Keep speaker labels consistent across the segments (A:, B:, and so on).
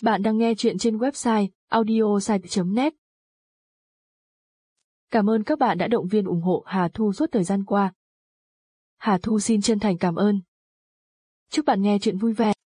A: Bạn đang nghe chuyện trên website audiosite.net. Cảm ơn các bạn đã động viên ủng hộ Hà Thu suốt thời gian qua. Hà Thu xin chân thành cảm ơn. Chúc bạn nghe chuyện vui vẻ.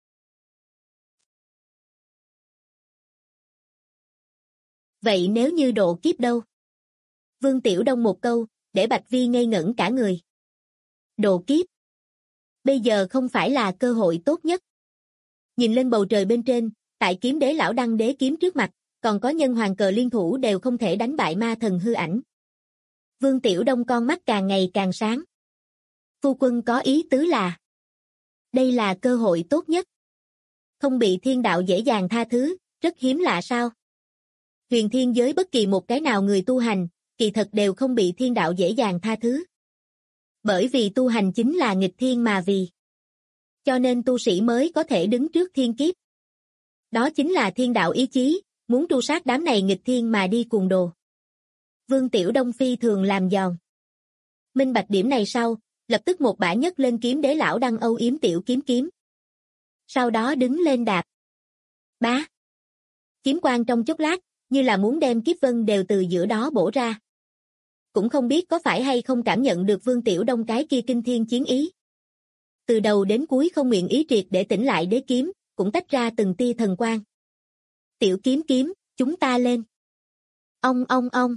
B: Vậy nếu như độ kiếp đâu? Vương Tiểu Đông một câu, để Bạch Vi ngây ngẩn cả người. Độ kiếp? Bây giờ không phải là cơ hội tốt nhất. Nhìn lên bầu trời bên trên, tại kiếm đế lão đăng đế kiếm trước mặt, còn có nhân hoàng cờ liên thủ đều không thể đánh bại ma thần hư ảnh. Vương Tiểu Đông con mắt càng ngày càng sáng. Phu quân có ý tứ là đây là cơ hội tốt nhất. Không bị thiên đạo dễ dàng tha thứ, rất hiếm lạ sao? Huyền thiên giới bất kỳ một cái nào người tu hành, kỳ thật đều không bị thiên đạo dễ dàng tha thứ. Bởi vì tu hành chính là nghịch thiên mà vì. Cho nên tu sĩ mới có thể đứng trước thiên kiếp. Đó chính là thiên đạo ý chí, muốn tru sát đám này nghịch thiên mà đi cuồng đồ. Vương Tiểu Đông phi thường làm giòn. Minh bạch điểm này sau, lập tức một bả nhấc lên kiếm đế lão đăng âu yếm tiểu kiếm. Sau đó đứng lên đạp. Bá. Kiếm quang trong chốc lát, như là muốn đem kiếp vân đều từ giữa đó bổ ra. Cũng không biết có phải hay không cảm nhận được Vương Tiểu Đông cái kia kinh thiên chiến ý. Từ đầu đến cuối không nguyện ý triệt để tỉnh lại đế kiếm, cũng tách ra từng tia thần quang. Tiểu kiếm, chúng ta lên. Ông.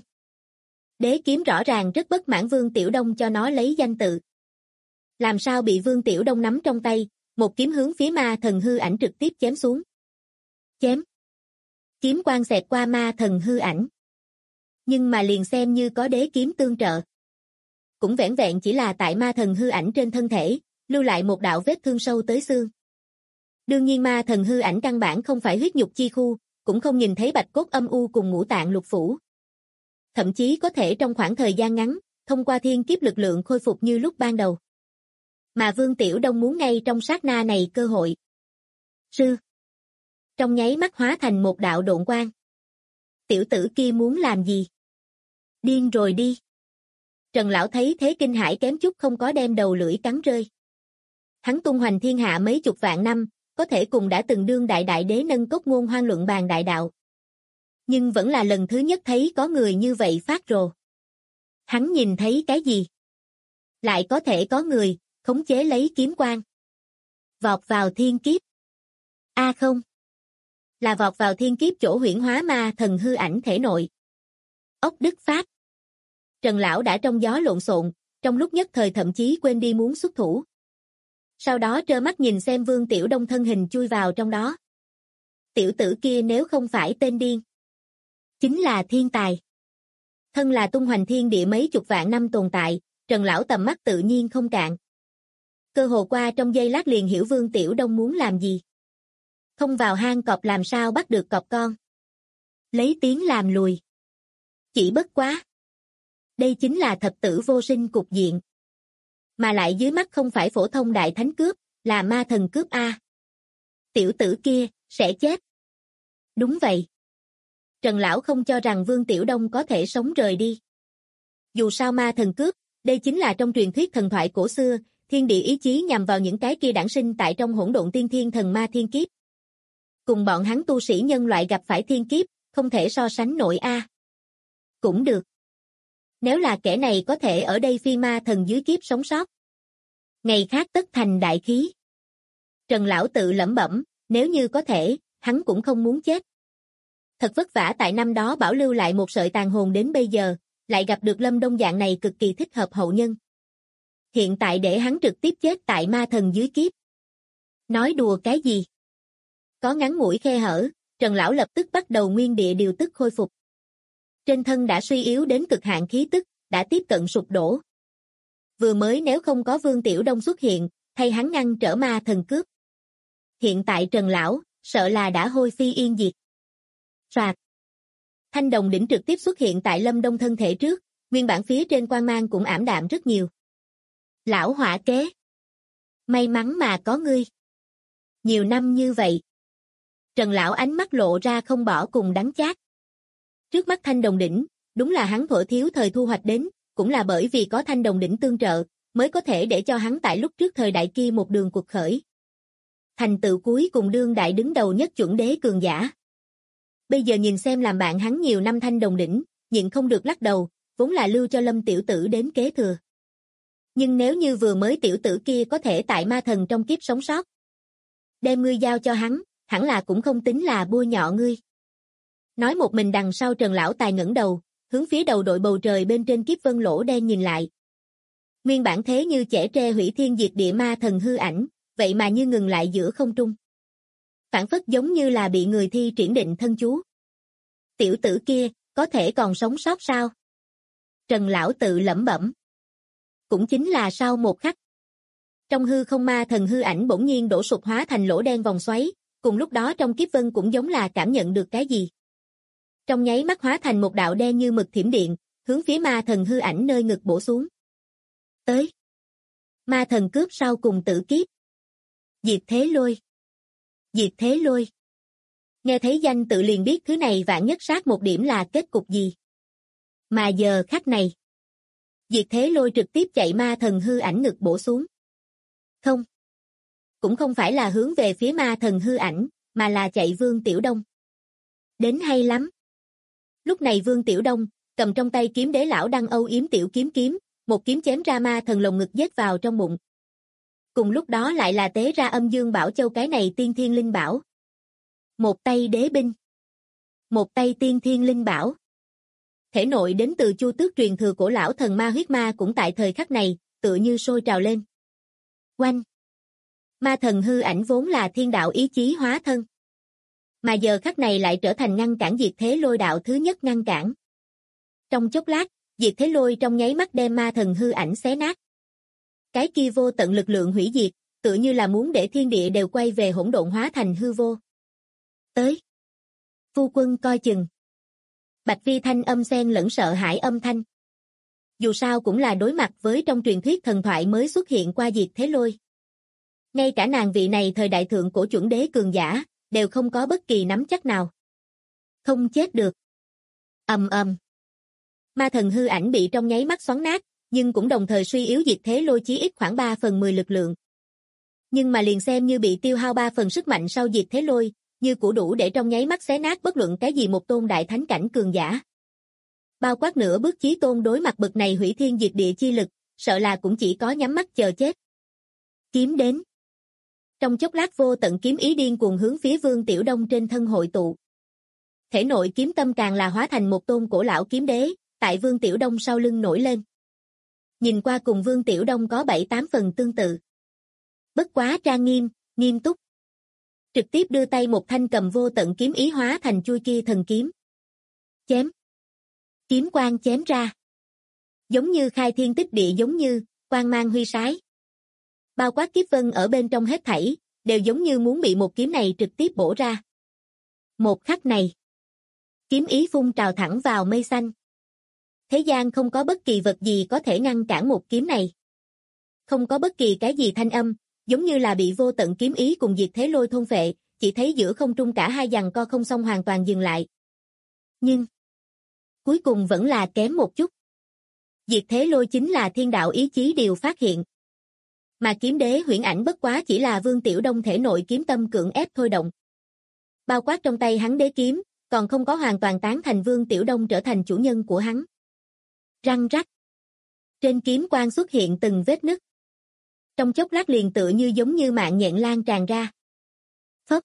B: Đế kiếm rõ ràng rất bất mãn Vương Tiểu Đông cho nó lấy danh tự. Làm sao bị Vương Tiểu Đông nắm trong tay, một kiếm hướng phía ma thần hư ảnh trực tiếp chém xuống. Chém. Kiếm quang xẹt qua ma thần hư ảnh. Nhưng mà liền xem như có đế kiếm tương trợ. Cũng vẻn vẹn chỉ là tại ma thần hư ảnh trên thân thể, lưu lại một đạo vết thương sâu tới xương. Đương nhiên ma thần hư ảnh căn bản không phải huyết nhục chi khu, cũng không nhìn thấy bạch cốt âm u cùng ngũ tạng lục phủ. Thậm chí có thể trong khoảng thời gian ngắn, thông qua thiên kiếp lực lượng khôi phục như lúc ban đầu. Mà Vương Tiểu Đông muốn ngay trong sát na này cơ hội. Sư. Trong nháy mắt hóa thành một đạo độn quang. Tiểu tử kia muốn làm gì? Điên rồi đi. Trần Lão thấy thế kinh hãi kém chút không có đem đầu lưỡi cắn rơi. Hắn tung hoành thiên hạ mấy chục vạn năm, có thể cùng đã từng đương đại đế nâng cốc ngôn hoan luận bàn đại đạo. Nhưng vẫn là lần thứ nhất thấy có người như vậy phát rồ. Hắn nhìn thấy cái gì? Lại có thể có người, khống chế lấy kiếm quang. Vọt vào thiên kiếp. Không. Là vọt vào thiên kiếp chỗ huyễn hóa ma thần hư ảnh thể nội. Ốc Đức Pháp. Trần Lão đã trong gió lộn xộn, trong lúc nhất thời thậm chí quên đi muốn xuất thủ. Sau đó trơ mắt nhìn xem Vương Tiểu Đông thân hình chui vào trong đó. Tiểu tử kia nếu không phải tên điên, chính là thiên tài. Thân là tung hoành thiên địa mấy chục vạn năm tồn tại, Trần Lão tầm mắt tự nhiên không cạn. Cơ hồ qua trong giây lát liền hiểu Vương Tiểu Đông muốn làm gì. Không vào hang cọp làm sao bắt được cọp con. Lấy tiếng làm lùi. Chỉ bất quá. Đây chính là thập tử vô sinh cục diện. Mà lại dưới mắt không phải phổ thông đại thánh cướp, là ma thần cướp A. Tiểu tử kia, sẽ chết. Đúng vậy. Trần Lão không cho rằng Vương Tiểu Đông có thể sống rời đi. Dù sao ma thần cướp, đây chính là trong truyền thuyết thần thoại cổ xưa, thiên địa ý chí nhằm vào những cái kia đản sinh tại trong hỗn độn tiên thiên thần ma thiên kiếp. Cùng bọn hắn tu sĩ nhân loại gặp phải thiên kiếp, không thể so sánh nổi A. Cũng được. Nếu là kẻ này có thể ở đây phi ma thần dưới kiếp sống sót. Ngày khác tất thành đại khí. Trần Lão tự lẩm bẩm, nếu như có thể, hắn cũng không muốn chết. Thật vất vả tại năm đó bảo lưu lại một sợi tàn hồn đến bây giờ, lại gặp được Lâm Đông dạng này cực kỳ thích hợp hậu nhân. Hiện tại để hắn trực tiếp chết tại ma thần dưới kiếp. Nói đùa cái gì? Có ngắn ngủi khe hở, Trần Lão lập tức bắt đầu nguyên địa điều tức khôi phục. Trên thân đã suy yếu đến cực hạn khí tức, đã tiếp cận sụp đổ. Vừa mới nếu không có Vương Tiểu Đông xuất hiện, thay hắn ngăn trở ma thần cướp. Hiện tại Trần Lão, sợ là đã hôi phi yên diệt. Soạt. Thanh đồng đỉnh trực tiếp xuất hiện tại Lâm Đông thân thể trước, nguyên bản phía trên quang mang cũng ảm đạm rất nhiều. Lão hỏa kế. May mắn mà có ngươi. Nhiều năm như vậy. Trần Lão ánh mắt lộ ra không bỏ cùng đắng chát. Trước mắt thanh đồng đỉnh, đúng là hắn thuở thiếu thời thu hoạch đến, cũng là bởi vì có thanh đồng đỉnh tương trợ, mới có thể để cho hắn tại lúc trước thời đại kia một đường cuộc khởi. thành tựu cuối cùng đương đại đứng đầu nhất chuẩn đế cường giả. Bây giờ nhìn xem làm bạn hắn nhiều năm Thanh Đồng đỉnh, nhịn không được lắc đầu, vốn là lưu cho Lâm tiểu tử đến kế thừa. Nhưng nếu như vừa mới tiểu tử kia có thể tại ma thần trong kiếp sống sót, đem ngươi giao cho hắn, hẳn là cũng không tính là bôi nhọ ngươi. Nói một mình đằng sau Trần lão tài ngẩng đầu, hướng phía đầu đội bầu trời bên trên kiếp vân lỗ đen nhìn lại. Nguyên bản thế như chẻ tre hủy thiên diệt địa ma thần hư ảnh, vậy mà như ngừng lại giữa không trung. Phản phất giống như là bị người thi triển định thân chú. Tiểu tử kia, có thể còn sống sót sao? Trần lão tự lẩm bẩm. Cũng chính là sau một khắc. Trong hư không ma thần hư ảnh bỗng nhiên đổ sụp hóa thành lỗ đen vòng xoáy, cùng lúc đó trong kiếp vân cũng giống là cảm nhận được cái gì. Trong nháy mắt hóa thành một đạo đen như mực thiểm điện, hướng phía ma thần hư ảnh nơi ngực bổ xuống. Tới. Ma thần cướp sau cùng tử kiếp. Diệt thế lôi. Diệt thế lôi. Nghe thấy danh tự liền biết thứ này vạn nhất sát một điểm là kết cục gì. Mà giờ khắc này. Diệt thế lôi trực tiếp chạy ma thần hư ảnh ngực bổ xuống. Không. Cũng không phải là hướng về phía ma thần hư ảnh, mà là chạy Vương Tiểu Đông. Đến hay lắm. Lúc này Vương Tiểu Đông, cầm trong tay kiếm đế lão đăng âu yếm tiểu kiếm, một kiếm chém ra ma thần lồng ngực giết vào trong bụng. Cùng lúc đó lại là tế ra âm dương bảo châu cái này tiên thiên linh bảo. Một tay đế binh. Một tay tiên thiên linh bảo. Thể nội đến từ Chu Tước truyền thừa cổ lão thần ma huyết ma cũng tại thời khắc này, tựa như sôi trào lên. Oanh! Ma thần hư ảnh vốn là thiên đạo ý chí hóa thân. Mà giờ khắc này lại trở thành ngăn cản diệt thế lôi đạo thứ nhất ngăn cản. Trong chốc lát, diệt thế lôi trong nháy mắt đem ma thần hư ảnh xé nát. Cái kia vô tận lực lượng hủy diệt, tựa như là muốn để thiên địa đều quay về hỗn độn hóa thành hư vô. Tới! Phu quân coi chừng. Bạch Vi thanh âm xen lẫn sợ hãi âm thanh. Dù sao cũng là đối mặt với trong truyền thuyết thần thoại mới xuất hiện qua diệt thế lôi. Ngay cả nàng vị này thời đại thượng cổ chuẩn đế cường giả, đều không có bất kỳ nắm chắc nào. Không chết được. Ầm ầm. Ma thần hư ảnh bị trong nháy mắt xoắn nát, nhưng cũng đồng thời suy yếu diệt thế lôi chí ít khoảng 3/10 lực lượng. Nhưng mà liền xem như bị tiêu hao 3 phần sức mạnh sau diệt thế lôi, như cũ đủ để trong nháy mắt xé nát bất luận cái gì một tôn đại thánh cảnh cường giả. Bao quát nửa bước chí tôn đối mặt bực này hủy thiên diệt địa chi lực, sợ là cũng chỉ có nhắm mắt chờ chết. Kiếm đến. Trong chốc lát vô tận kiếm ý điên cuồng hướng phía Vương Tiểu Đông trên thân hội tụ. Thể nội kiếm tâm càng là hóa thành một tôn cổ lão kiếm đế, tại Vương Tiểu Đông sau lưng nổi lên. Nhìn qua cùng Vương Tiểu Đông có 7-8 phần tương tự. Bất quá trang nghiêm, nghiêm túc. Trực tiếp đưa tay một thanh cầm vô tận kiếm ý hóa thành chui kia thần kiếm. Chém. Kiếm quang chém ra. Giống như khai thiên tích địa giống như, quang mang huy sái. Bao quát kiếp vân ở bên trong hết thảy, đều giống như muốn bị một kiếm này trực tiếp bổ ra. Một khắc này. Kiếm ý phun trào thẳng vào mây xanh. Thế gian không có bất kỳ vật gì có thể ngăn cản một kiếm này. Không có bất kỳ cái gì thanh âm, giống như là bị vô tận kiếm ý cùng diệt thế lôi thôn phệ, chỉ thấy giữa không trung cả hai giằng co không xong hoàn toàn dừng lại. Nhưng, cuối cùng vẫn là kém một chút. Diệt thế lôi chính là thiên đạo ý chí điều phát hiện. Mà kiếm đế huyễn ảnh bất quá chỉ là Vương Tiểu Đông thể nội kiếm tâm cưỡng ép thôi động. Bao quát trong tay hắn đế kiếm, còn không có hoàn toàn tán thành Vương Tiểu Đông trở thành chủ nhân của hắn. Răng rắc. Trên kiếm quang xuất hiện từng vết nứt. Trong chốc lát liền tựa như giống như mạng nhện lan tràn ra. Phất.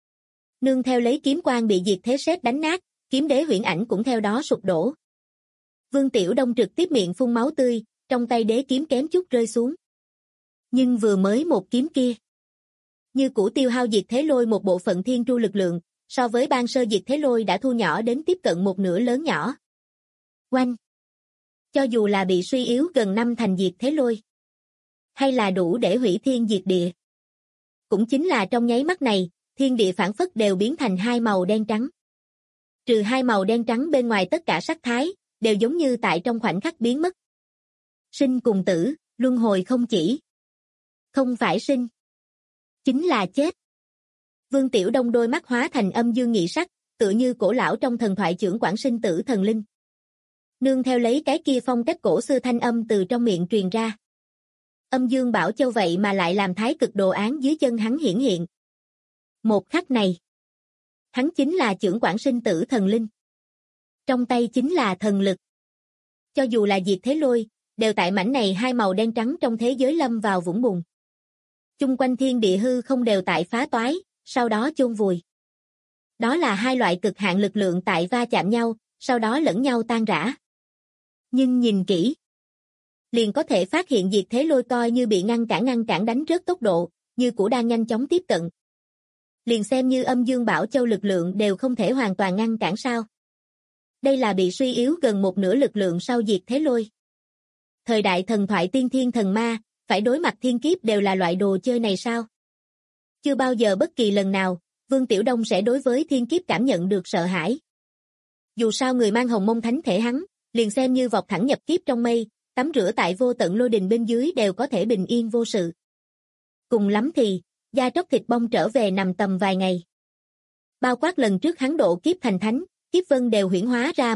B: Nương theo lấy kiếm quang bị diệt thế sét đánh nát, kiếm đế huyễn ảnh cũng theo đó sụp đổ. Vương Tiểu Đông trực tiếp miệng phun máu tươi, trong tay đế kiếm kém chút rơi xuống. Nhưng vừa mới một kiếm kia, như cũ tiêu hao diệt thế lôi một bộ phận thiên tru lực lượng, so với ban sơ diệt thế lôi đã thu nhỏ đến tiếp cận một nửa lớn nhỏ. Oanh! Cho dù là bị suy yếu gần 5 thành diệt thế lôi, hay là đủ để hủy thiên diệt địa. Cũng chính là trong nháy mắt này, thiên địa phản phất đều biến thành hai màu đen trắng. Trừ hai màu đen trắng bên ngoài tất cả sắc thái, đều giống như tại trong khoảnh khắc biến mất. Sinh cùng tử, luân hồi không chỉ. Không phải sinh, chính là chết. Vương Tiểu Đông đôi mắt hóa thành âm dương nhị sắc, tựa như cổ lão trong thần thoại trưởng quản sinh tử thần linh. Nương theo lấy cái kia phong cách cổ xưa thanh âm từ trong miệng truyền ra. Âm dương bảo châu vậy mà lại làm thái cực đồ án dưới chân hắn hiển hiện. Một khắc này, hắn chính là chưởng quản sinh tử thần linh. Trong tay chính là thần lực. Cho dù là Diệt Thế Lôi, đều tại mảnh này hai màu đen trắng trong thế giới lâm vào vũng bùn. Chung quanh thiên địa hư không đều tại phá toái, sau đó chôn vùi. Đó là hai loại cực hạn lực lượng tại va chạm nhau, sau đó lẫn nhau tan rã. Nhưng nhìn kỹ, liền có thể phát hiện Diệt Thế Lôi coi như bị ngăn cản đánh rớt tốc độ, như cũ đang nhanh chóng tiếp cận. Liền xem như Âm Dương Bảo Châu lực lượng đều không thể hoàn toàn ngăn cản sao. Đây là bị suy yếu gần một nửa lực lượng sau Diệt Thế Lôi. Thời đại thần thoại tiên thiên thần ma, phải đối mặt thiên kiếp đều là loại đồ chơi này sao? Chưa bao giờ bất kỳ lần nào, Vương Tiểu Đông sẽ đối với thiên kiếp cảm nhận được sợ hãi. Dù sao người mang hồng mông thánh thể hắn, liền xem như vọt thẳng nhập kiếp trong mây, tắm rửa tại vô tận lôi đình bên dưới đều có thể bình yên vô sự. Cùng lắm thì, da tróc thịt bong trở về nằm tầm vài ngày. Bao quát lần trước hắn độ kiếp thành thánh, kiếp vân đều huyễn hóa ra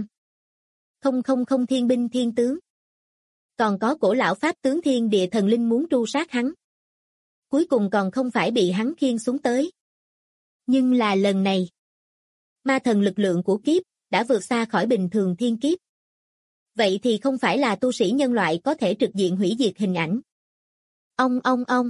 B: 100,000 thiên binh thiên tướng. Còn có cổ lão pháp tướng thiên địa thần linh muốn tru sát hắn. Cuối cùng còn không phải bị hắn khiêng xuống tới. Nhưng là lần này, ma thần lực lượng của kiếp đã vượt xa khỏi bình thường thiên kiếp. Vậy thì không phải là tu sĩ nhân loại có thể trực diện hủy diệt hình ảnh. Ông.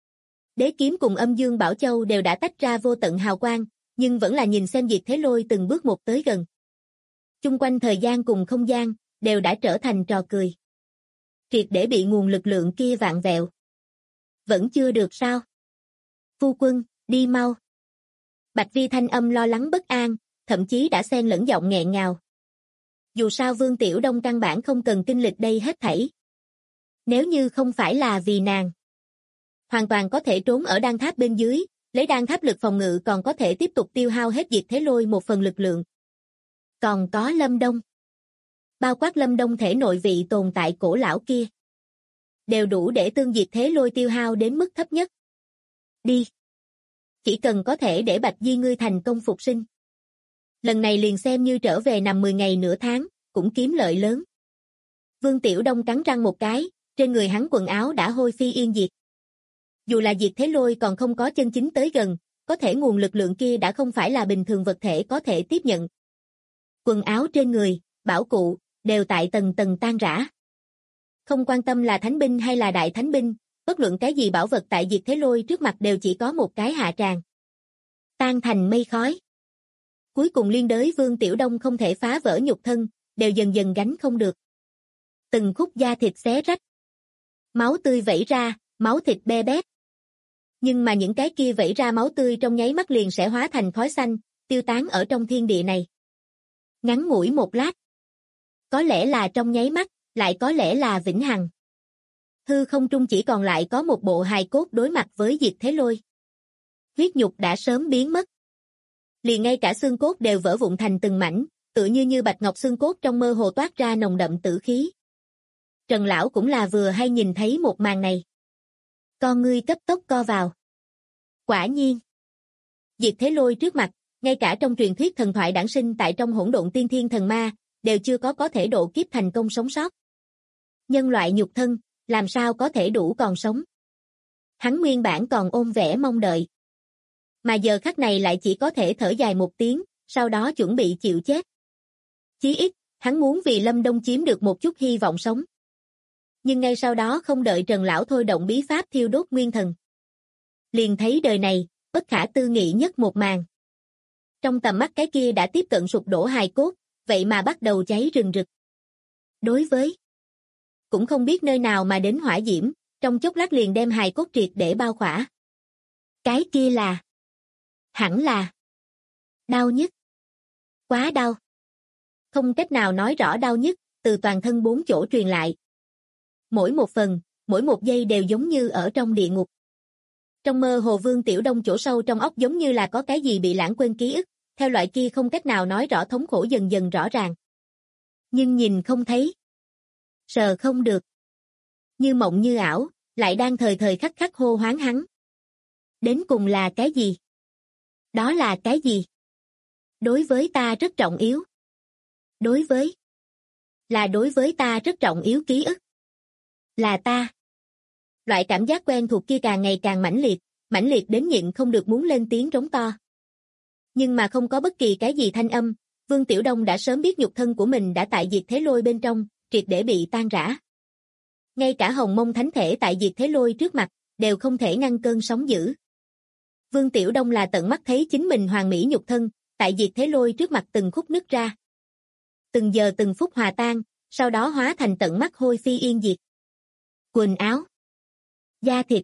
B: Đế kiếm cùng Âm Dương Bảo Châu đều đã tách ra vô tận hào quang, nhưng vẫn là nhìn xem Diệt Thế Lôi từng bước một tới gần. Chung quanh thời gian cùng không gian, đều đã trở thành trò cười. Triệt để bị nguồn lực lượng kia vạn vẹo. Vẫn chưa được sao? Phu quân, đi mau. Bạch Vi thanh âm lo lắng bất an, thậm chí đã xen lẫn giọng nghẹn ngào. Dù sao Vương Tiểu Đông căn bản không cần kinh lịch đây hết thảy. Nếu như không phải là vì nàng, hoàn toàn có thể trốn ở đan tháp bên dưới, lấy đan tháp lực phòng ngự còn có thể tiếp tục tiêu hao hết Diệt Thế Lôi một phần lực lượng. Còn có Lâm Đông. Bao quát Lâm Đông thể nội vị tồn tại cổ lão kia, đều đủ để tương Diệt Thế Lôi tiêu hao đến mức thấp nhất. Đi. Chỉ cần có thể để Bạch Di ngươi thành công phục sinh. Lần này liền xem như trở về nằm 10 ngày nửa tháng, cũng kiếm lợi lớn. Vương Tiểu Đông cắn răng một cái, trên người hắn quần áo đã hôi phi yên diệt. Dù là Diệt Thế Lôi còn không có chân chính tới gần, có thể nguồn lực lượng kia đã không phải là bình thường vật thể có thể tiếp nhận. Quần áo trên người, bảo cụ, đều tại tầng tầng tan rã. Không quan tâm là thánh binh hay là đại thánh binh, bất luận cái gì bảo vật tại Diệt Thế Lôi trước mặt đều chỉ có một cái hạ tràng. Tan thành mây khói. Cuối cùng liên đới Vương Tiểu Đông không thể phá vỡ nhục thân, đều dần dần gánh không được. Từng khúc da thịt xé rách. Máu tươi vẩy ra, máu thịt be bét. Nhưng mà những cái kia vẩy ra máu tươi trong nháy mắt liền sẽ hóa thành khói xanh, tiêu tán ở trong thiên địa này. Ngắn ngủi một lát. Có lẽ là trong nháy mắt, lại có lẽ là vĩnh hằng. Hư không trung chỉ còn lại có một bộ hài cốt đối mặt với Diệt Thế Lôi. Huyết nhục đã sớm biến mất. Liền ngay cả xương cốt đều vỡ vụn thành từng mảnh, tựa như bạch ngọc xương cốt trong mơ hồ toát ra nồng đậm tử khí. Trần lão cũng là vừa hay nhìn thấy một màn này. Con ngươi cấp tốc co vào. Quả nhiên, Diệt Thế Lôi trước mặt, ngay cả trong truyền thuyết thần thoại đản sinh tại trong hỗn độn tiên thiên thần ma, đều chưa có thể độ kiếp thành công sống sót. Nhân loại nhục thân, làm sao có thể đủ còn sống? Hắn nguyên bản còn ôm vẻ mong đợi. Mà giờ khắc này lại chỉ có thể thở dài một tiếng, sau đó chuẩn bị chịu chết. Chí ít, hắn muốn vì Lâm Đông chiếm được một chút hy vọng sống. Nhưng ngay sau đó không đợi Trần Lão thôi động bí pháp thiêu đốt nguyên thần. Liền thấy đời này, bất khả tư nghị nhất một màn. Trong tầm mắt cái kia đã tiếp cận sụp đổ hài cốt, vậy mà bắt đầu cháy rừng rực. Đối với, cũng không biết nơi nào mà đến hỏa diễm, trong chốc lát liền đem hài cốt triệt để bao khỏa. Cái kia là, hẳn là, đau nhất. Quá đau. Không cách nào nói rõ đau nhất, từ toàn thân 4 chỗ truyền lại. Mỗi một phần, mỗi một giây đều giống như ở trong địa ngục. Trong mơ hồ Vương Tiểu Đông chỗ sâu trong óc giống như là có cái gì bị lãng quên ký ức, theo loại kia không cách nào nói rõ thống khổ dần dần rõ ràng. Nhưng nhìn không thấy. Sờ không được. Như mộng như ảo, lại đang thời thời khắc khắc hô hoán hắn. Đến cùng là cái gì? Đó là cái gì? Đối với ta rất trọng yếu. Đối với ta rất trọng yếu ký ức. Là ta. Loại cảm giác quen thuộc kia càng ngày càng mãnh liệt, mãnh liệt đến nhịn không được muốn lên tiếng rống to. Nhưng mà không có bất kỳ cái gì thanh âm, Vương Tiểu Đông đã sớm biết nhục thân của mình đã tại diệt thế lôi bên trong, triệt để bị tan rã. Ngay cả hồng mông thánh thể tại diệt thế lôi trước mặt, đều không thể ngăn cơn sóng dữ. Vương Tiểu Đông là tận mắt thấy chính mình hoàn mỹ nhục thân, tại diệt thế lôi trước mặt từng khúc nứt ra. Từng giờ từng phút hòa tan, sau đó hóa thành tận mắt hôi phi yên diệt. Quần áo, da thịt,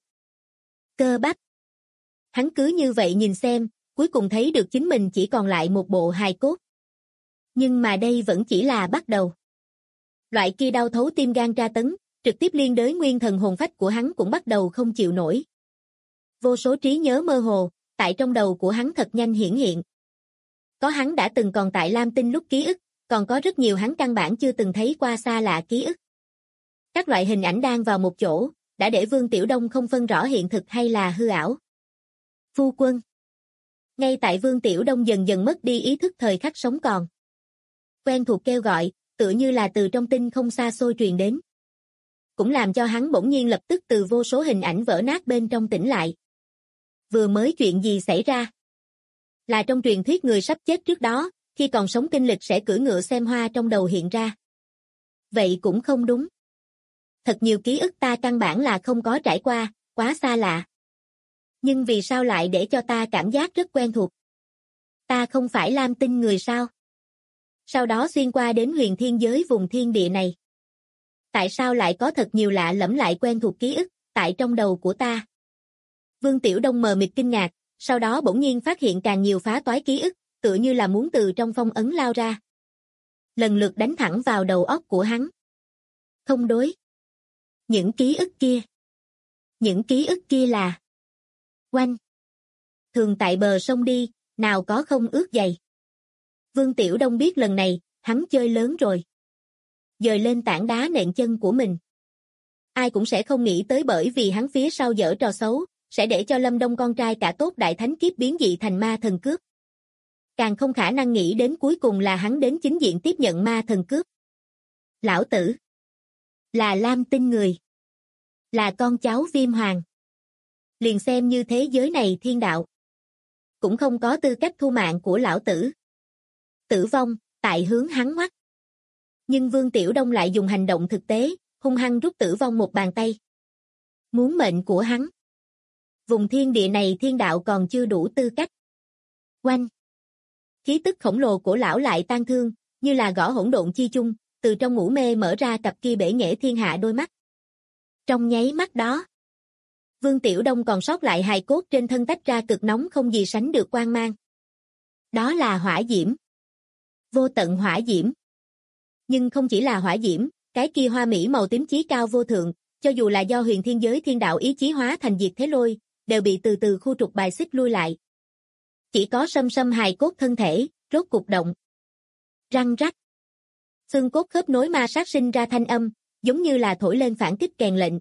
B: cơ bắp. Hắn cứ như vậy nhìn xem, cuối cùng thấy được chính mình chỉ còn lại một bộ hài cốt. Nhưng mà đây vẫn chỉ là bắt đầu. Loại kia đau thấu tim gan tra tấn, trực tiếp liên đới nguyên thần hồn phách của hắn cũng bắt đầu không chịu nổi. Vô số trí nhớ mơ hồ, tại trong đầu của hắn thật nhanh hiển hiện. Có hắn đã từng còn tại Lam Tinh lúc ký ức, còn có rất nhiều hắn căn bản chưa từng thấy qua xa lạ ký ức. Các loại hình ảnh đang vào một chỗ, đã để Vương Tiểu Đông không phân rõ hiện thực hay là hư ảo. Phu quân. Ngay tại Vương Tiểu Đông dần dần mất đi ý thức thời khắc sống còn. Quen thuộc kêu gọi, tựa như là từ trong tinh không xa xôi truyền đến. Cũng làm cho hắn bỗng nhiên lập tức từ vô số hình ảnh vỡ nát bên trong tỉnh lại. Vừa mới chuyện gì xảy ra? Là trong truyền thuyết người sắp chết trước đó, khi còn sống kinh lịch sẽ cưỡi ngựa xem hoa trong đầu hiện ra. Vậy cũng không đúng. Thật nhiều ký ức ta căn bản là không có trải qua, quá xa lạ. Nhưng vì sao lại để cho ta cảm giác rất quen thuộc? Ta không phải Lam Tinh người sao? Sau đó xuyên qua đến huyền thiên giới vùng thiên địa này. Tại sao lại có thật nhiều lạ lẫm lại quen thuộc ký ức, tại trong đầu của ta? Vương Tiểu Đông mờ mịt kinh ngạc, sau đó bỗng nhiên phát hiện càng nhiều phá toái ký ức, tựa như là muốn từ trong phong ấn lao ra. Lần lượt đánh thẳng vào đầu óc của hắn. Không đối. Những ký ức kia. Những ký ức kia là Oanh. Thường tại bờ sông đi, nào có không ướt giày. Vương Tiểu Đông biết lần này, hắn chơi lớn rồi. Dời lên tảng đá nện chân của mình. Ai cũng sẽ không nghĩ tới bởi vì hắn phía sau giở trò xấu, sẽ để cho Lâm Đông con trai cả tốt đại thánh kiếp biến dị thành ma thần cướp. Càng không khả năng nghĩ đến cuối cùng là hắn đến chính diện tiếp nhận ma thần cướp. Lão tử. Là Lam Tinh người. Là con cháu Viêm Hoàng. Liền xem như thế giới này thiên đạo. Cũng không có tư cách thu mạng của lão tử. Tử vong, tại hướng hắn ngoắt. Nhưng Vương Tiểu Đông lại dùng hành động thực tế, hung hăng rút tử vong một bàn tay. Muốn mệnh của hắn. Vùng thiên địa này thiên đạo còn chưa đủ tư cách. Oanh. Khí tức khổng lồ của lão lại tan thương, như là gõ hỗn độn chi chung, từ trong ngủ mê mở ra cặp kia bể nghệ thiên hạ đôi mắt. Trong nháy mắt đó, Vương Tiểu Đông còn sót lại hài cốt trên thân tách ra cực nóng không gì sánh được quang mang. Đó là hỏa diễm. Vô tận hỏa diễm. Nhưng không chỉ là hỏa diễm, cái kia hoa mỹ màu tím chí cao vô thượng, cho dù là do huyền thiên giới thiên đạo ý chí hóa thành diệt thế lôi, đều bị từ từ khu trục bài xích lui lại. Chỉ có sâm sâm hài cốt thân thể, rốt cục động. Răng rắc. Xương cốt khớp nối ma sát sinh ra thanh âm, giống như là thổi lên phản kích kèn lệnh.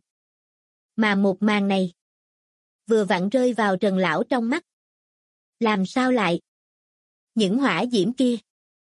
B: Mà một màn này, vừa vặn rơi vào Trần lão trong mắt. Làm sao lại? Những hỏa diễm kia.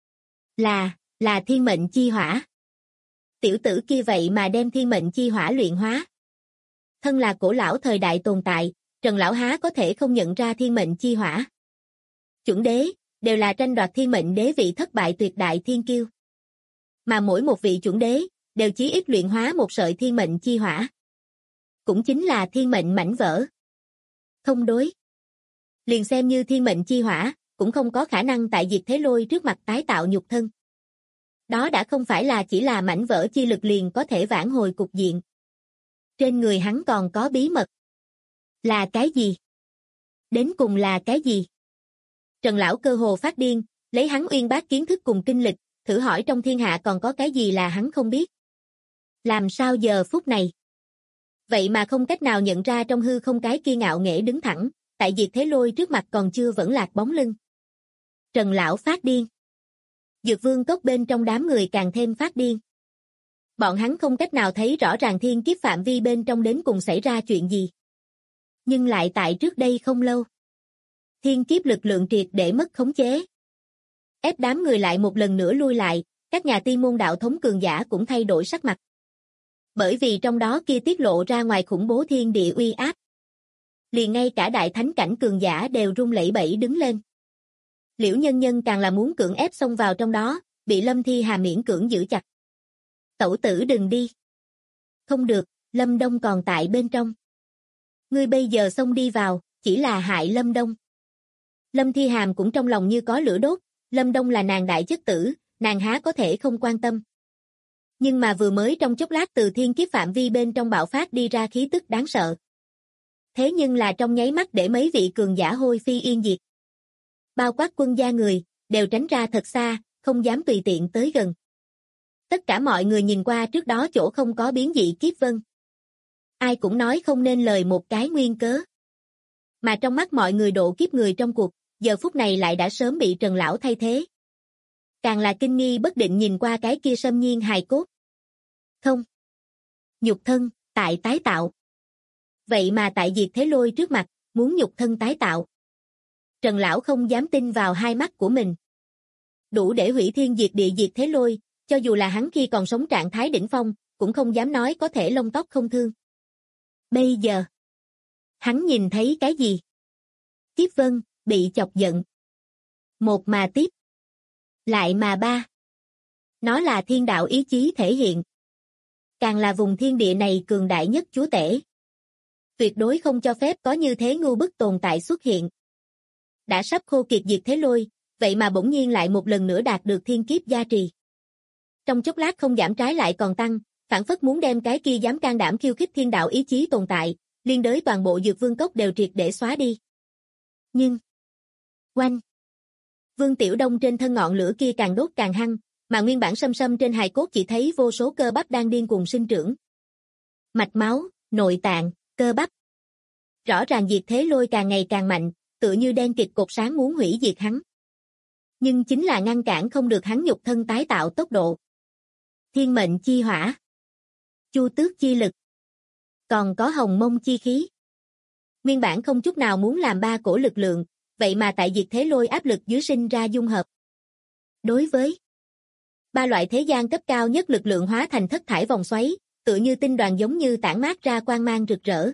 B: Là thiên mệnh chi hỏa. Tiểu tử kia vậy mà đem thiên mệnh chi hỏa luyện hóa. Thân là cổ lão thời đại tồn tại, Trần lão há có thể không nhận ra thiên mệnh chi hỏa. Chuẩn đế, đều là tranh đoạt thiên mệnh đế vị thất bại tuyệt đại thiên kiêu. Mà mỗi một vị chuẩn đế, đều chí ít luyện hóa một sợi thiên mệnh chi hỏa. Cũng chính là thiên mệnh mảnh vỡ. Không đối. Liền xem như thiên mệnh chi hỏa, cũng không có khả năng tại diệt thế lôi trước mặt tái tạo nhục thân. Đó đã không phải là chỉ là mảnh vỡ chi lực liền có thể vãn hồi cục diện. Trên người hắn còn có bí mật. Là cái gì? Đến cùng là cái gì? Trần lão cơ hồ phát điên, lấy hắn uyên bác kiến thức cùng kinh lịch, thử hỏi trong thiên hạ còn có cái gì là hắn không biết. Làm sao giờ phút này? Vậy mà không cách nào nhận ra trong hư không cái kia ngạo nghễ đứng thẳng, tại diệt thế lôi trước mặt còn chưa vẫn lạc bóng lưng. Trần lão phát điên. Dược vương cốc bên trong đám người càng thêm phát điên. Bọn hắn không cách nào thấy rõ ràng thiên kiếp phạm vi bên trong đến cùng xảy ra chuyện gì. Nhưng lại tại trước đây không lâu. Thiên kiếp lực lượng triệt để mất khống chế. Ép đám người lại một lần nữa lui lại, các nhà tiên môn đạo thống cường giả cũng thay đổi sắc mặt. Bởi vì trong đó kia tiết lộ ra ngoài khủng bố thiên địa uy áp. liền ngay cả đại thánh cảnh cường giả đều run lẩy bẩy đứng lên. Liễu Nhân Nhân càng là muốn cưỡng ép xông vào trong đó, bị Lâm Thi Hà miễn cưỡng giữ chặt. Tẩu tử đừng đi. Không được, Lâm Đông còn tại bên trong. Ngươi bây giờ xông đi vào, chỉ là hại Lâm Đông. Lâm Thi Hàm cũng trong lòng như có lửa đốt, Lâm Đông là nàng đại chất tử, nàng há có thể không quan tâm. Nhưng mà vừa mới trong chốc lát từ thiên kiếp phạm vi bên trong bạo phát đi ra khí tức đáng sợ. Thế nhưng là trong nháy mắt để mấy vị cường giả hôi phi yên diệt. Bao quát quân gia người, đều tránh ra thật xa, không dám tùy tiện tới gần. Tất cả mọi người nhìn qua trước đó chỗ không có biến dị kiếp vân. Ai cũng nói không nên lời một cái nguyên cớ. Mà trong mắt mọi người độ kiếp người trong cuộc, giờ phút này lại đã sớm bị Trần Lão thay thế. Càng là kinh nghi bất định nhìn qua cái kia xâm nhiên hài cốt. Không. Nhục thân, tại tái tạo. Vậy mà tại Diệt Thế Lôi trước mặt, muốn nhục thân tái tạo. Trần Lão không dám tin vào hai mắt của mình. Đủ để hủy thiên diệt địa Diệt Thế Lôi, cho dù là hắn khi còn sống trạng thái đỉnh phong, cũng không dám nói có thể lông tóc không thương. Bây giờ, hắn nhìn thấy cái gì? Kiếp vân, bị chọc giận. Một mà tiếp. Lại mà ba. Nó là thiên đạo ý chí thể hiện. Càng là vùng thiên địa này cường đại nhất chúa tể. Tuyệt đối không cho phép có như thế ngu bức tồn tại xuất hiện. Đã sắp khô kiệt Diệt Thế Lôi, vậy mà bỗng nhiên lại một lần nữa đạt được thiên kiếp gia trì. Trong chốc lát không giảm trái lại còn tăng, phản phất muốn đem cái kia dám can đảm khiêu khích thiên đạo ý chí tồn tại, liên đới toàn bộ Dược Vương Cốc đều triệt để xóa đi. Nhưng, oanh! Vương Tiểu Đông trên thân ngọn lửa kia càng đốt càng hăng, mà nguyên bản sâm sâm trên hài cốt chỉ thấy vô số cơ bắp đang điên cuồng sinh trưởng. Mạch máu, nội tạng, cơ bắp. Rõ ràng Diệt Thế Lôi càng ngày càng mạnh, tựa như đen kịt cột sáng muốn hủy diệt hắn. Nhưng chính là ngăn cản không được hắn nhục thân tái tạo tốc độ. Thiên mệnh chi hỏa, Chu Tước chi lực, còn có Hồng Mông chi khí. Nguyên bản không chút nào muốn làm ba cổ lực lượng, vậy mà tại Diệt Thế Lôi áp lực dưới sinh ra dung hợp. Đối với ba loại thế gian cấp cao nhất lực lượng hóa thành thất thải vòng xoáy, tựa như tinh đoàn giống như tản mát ra quang mang rực rỡ.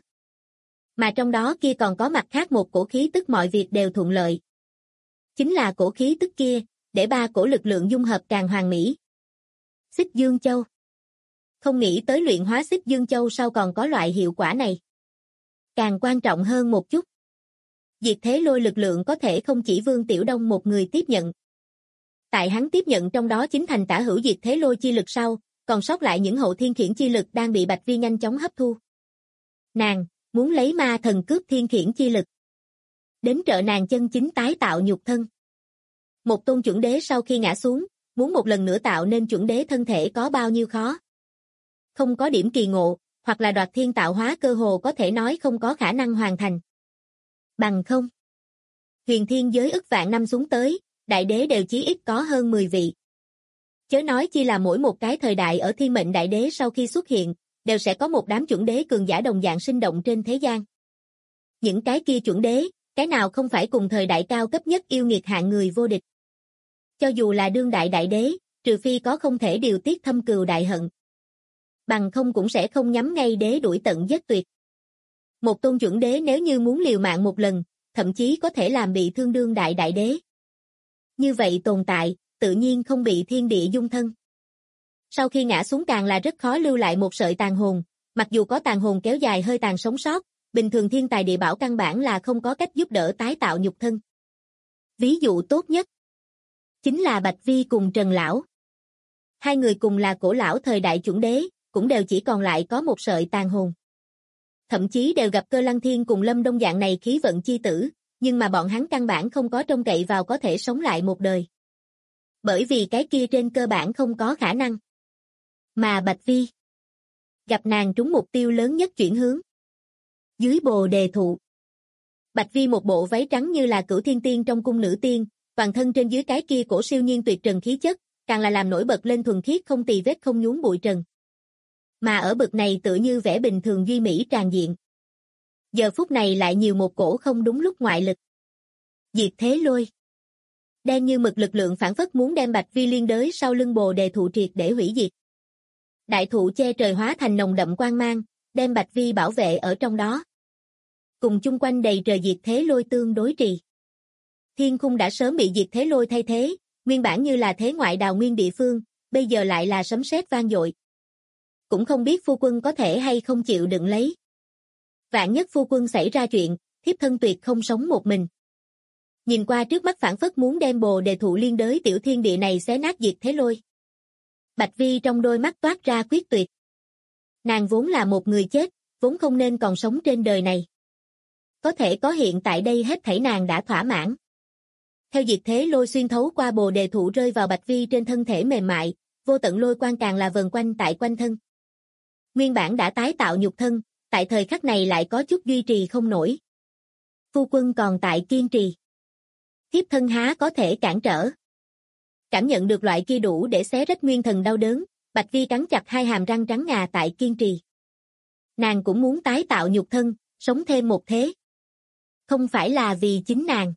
B: Mà trong đó kia còn có mặt khác một cổ khí tức mọi việc đều thuận lợi. Chính là cổ khí tức kia, để ba cổ lực lượng dung hợp càng hoàn mỹ. Xích Dương Châu. Không nghĩ tới luyện hóa Xích Dương Châu sau còn có loại hiệu quả này. Càng quan trọng hơn một chút. Diệt Thế Lôi lực lượng có thể không chỉ Vương Tiểu Đông một người tiếp nhận. Tại hắn tiếp nhận trong đó chính thành tả hữu Diệt Thế Lôi chi lực sau, còn sót lại những hậu thiên khiển chi lực đang bị Bạch Vi nhanh chóng hấp thu. Nàng, muốn lấy ma thần cướp thiên khiển chi lực. Đến trợ nàng chân chính tái tạo nhục thân. Một tôn chuẩn đế sau khi ngã xuống, muốn một lần nữa tạo nên chuẩn đế thân thể có bao nhiêu khó. Không có điểm kỳ ngộ, hoặc là đoạt thiên tạo hóa cơ hồ có thể nói không có khả năng hoàn thành. Bằng không. Huyền thiên giới ức vạn năm xuống tới, đại đế đều chí ít có hơn 10 vị. Chớ nói chi là mỗi một cái thời đại ở thiên mệnh đại đế sau khi xuất hiện, đều sẽ có một đám chuẩn đế cường giả đồng dạng sinh động trên thế gian. Những cái kia chuẩn đế, cái nào không phải cùng thời đại cao cấp nhất yêu nghiệt hạng người vô địch. Cho dù là đương đại đại đế, trừ phi có không thể điều tiết thâm cừu đại hận. Bằng không cũng sẽ không nhắm ngay đế đuổi tận giết tuyệt. Một tôn chuẩn đế nếu như muốn liều mạng một lần, thậm chí có thể làm bị thương đương đại đại đế. Như vậy tồn tại, tự nhiên không bị thiên địa dung thân. Sau khi ngã xuống càng là rất khó lưu lại một sợi tàn hồn, mặc dù có tàn hồn kéo dài hơi tàn sống sót, bình thường thiên tài địa bảo căn bản là không có cách giúp đỡ tái tạo nhục thân. Ví dụ tốt nhất chính là Bạch Vi cùng Trần Lão. Hai người cùng là cổ lão thời đại chuẩn đế, cũng đều chỉ còn lại có một sợi tàn hồn. Thậm chí đều gặp Cơ Lăng Thiên cùng Lâm Đông dạng này khí vận chi tử, nhưng mà bọn hắn căn bản không có trông cậy vào có thể sống lại một đời. Bởi vì cái kia trên cơ bản không có khả năng. Mà Bạch Vi gặp nàng trúng mục tiêu lớn nhất chuyển hướng. Dưới bồ đề thụ. Bạch Vi một bộ váy trắng như là Cửu Thiên Tiên trong cung nữ tiên, toàn thân trên dưới cái kia cổ siêu nhiên tuyệt trần khí chất, càng là làm nổi bật lên thuần khiết không tì vết không nhúm bụi trần. Mà ở bực này tựa như vẻ bình thường duy mỹ tràn diện. Giờ phút này lại nhiều một cổ không đúng lúc ngoại lực. Diệt Thế Lôi. Đen như mực lực lượng phản phất muốn đem Bạch Vi liên đới sau lưng bồ đề thụ triệt để hủy diệt. Đại thụ che trời hóa thành nồng đậm quang mang, đem Bạch Vi bảo vệ ở trong đó. cùng chung quanh đầy trời diệt thế lôi tương đối trì. Thiên khung đã sớm bị diệt thế lôi thay thế, nguyên bản như là thế ngoại đào nguyên địa phương, bây giờ lại là sấm sét vang dội. Cũng không biết phu quân có thể hay không chịu đựng lấy. Vạn nhất phu quân xảy ra chuyện, thiếp thân tuyệt không sống một mình. Nhìn qua trước mắt phảng phất muốn đem Bồ Đề thụ liên đới tiểu thiên địa này xé nát diệt thế lôi. Bạch Vi trong đôi mắt toát ra quyết tuyệt. Nàng vốn là một người chết, vốn không nên còn sống trên đời này. Có thể có hiện tại đây hết thảy nàng đã thỏa mãn. Theo diệt thế lôi xuyên thấu qua Bồ Đề thụ rơi vào Bạch Vi trên thân thể mềm mại, vô tận lôi quang càng là vần quanh tại quanh thân. Nguyên bản đã tái tạo nhục thân, tại thời khắc này lại có chút duy trì không nổi. Phu quân còn tại kiên trì. Thiếp thân há có thể cản trở. Cảm nhận được loại kia đủ để xé rách nguyên thần đau đớn, Bạch Vi cắn chặt hai hàm răng trắng ngà tại kiên trì. Nàng cũng muốn tái tạo nhục thân, sống thêm một thế. Không phải là vì chính nàng,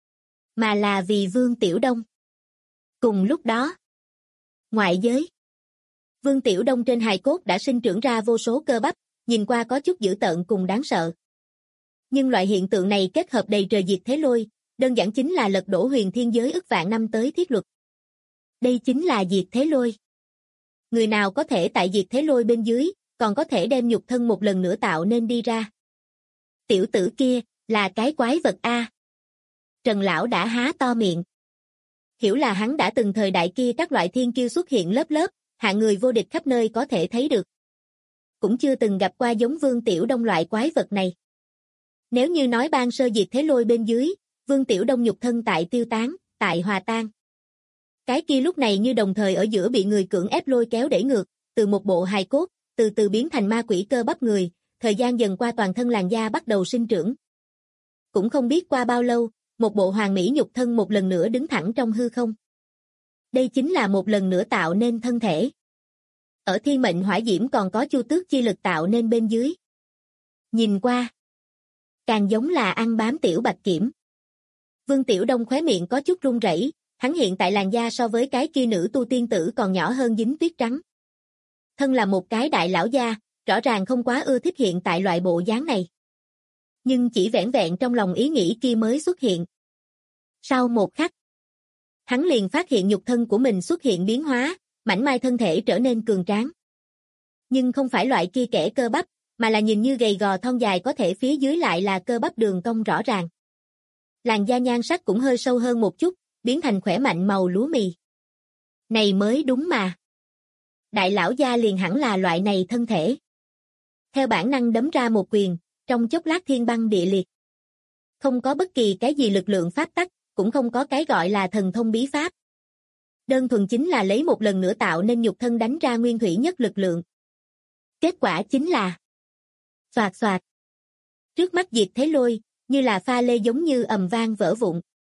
B: mà là vì Vương Tiểu Đông. Cùng lúc đó, ngoại giới, Vương Tiểu Đông trên hài cốt đã sinh trưởng ra vô số cơ bắp, nhìn qua có chút dữ tợn cùng đáng sợ. Nhưng loại hiện tượng này kết hợp đầy trời diệt thế lôi, đơn giản chính là lật đổ huyền thiên giới ức vạn năm tới thiết luật. Đây chính là diệt thế lôi. Người nào có thể tại diệt thế lôi bên dưới, còn có thể đem nhục thân một lần nữa tạo nên đi ra. Tiểu tử kia, là cái quái vật A. Trần Lão đã há to miệng. Hiểu là hắn đã từng thời đại kia các loại thiên kiêu xuất hiện lớp lớp, hạng người vô địch khắp nơi có thể thấy được. Cũng chưa từng gặp qua giống Vương Tiểu Đông loại quái vật này. Nếu như nói ban sơ diệt thế lôi bên dưới, Vương Tiểu Đông nhục thân tại tiêu tán, tại hòa tan. Cái kia lúc này như đồng thời ở giữa bị người cưỡng ép lôi kéo đẩy ngược, từ một bộ hài cốt, từ từ biến thành ma quỷ cơ bắp người, thời gian dần qua toàn thân làn da bắt đầu sinh trưởng. Cũng không biết qua bao lâu, một bộ hoàn mỹ nhục thân một lần nữa đứng thẳng trong hư không. Đây chính là một lần nữa tạo nên thân thể. Ở thiên mệnh hỏa diễm còn có chu tước chi lực tạo nên bên dưới. Nhìn qua, càng giống là ăn bám tiểu bạch kiểm. Vương Tiểu Đông khóe miệng có chút run rẩy, hắn hiện tại làn da so với cái kia nữ tu tiên tử còn nhỏ hơn dính tuyết trắng. Thân là một cái đại lão gia, rõ ràng không quá ưa thích hiện tại loại bộ dáng này. Nhưng chỉ vẻn vẹn trong lòng ý nghĩ kia mới xuất hiện. Sau một khắc, hắn liền phát hiện nhục thân của mình xuất hiện biến hóa, mảnh mai thân thể trở nên cường tráng. Nhưng không phải loại kia kẽ cơ bắp, mà là nhìn như gầy gò thon dài có thể phía dưới lại là cơ bắp đường cong rõ ràng. Làn da nhan sắc cũng hơi sâu hơn một chút, biến thành khỏe mạnh màu lúa mì. Này mới đúng mà. Đại lão gia liền hẳn là loại này thân thể. Theo bản năng đấm ra một quyền, trong chốc lát thiên băng địa liệt. Không có bất kỳ cái gì lực lượng pháp tắc, cũng không có cái gọi là thần thông bí pháp. Đơn thuần chính là lấy một lần nữa tạo nên nhục thân đánh ra nguyên thủy nhất lực lượng. Kết quả chính là xoạt xoạt. Trước mắt diệt thế lôi, như là pha lê giống như ầm vang vỡ vụn.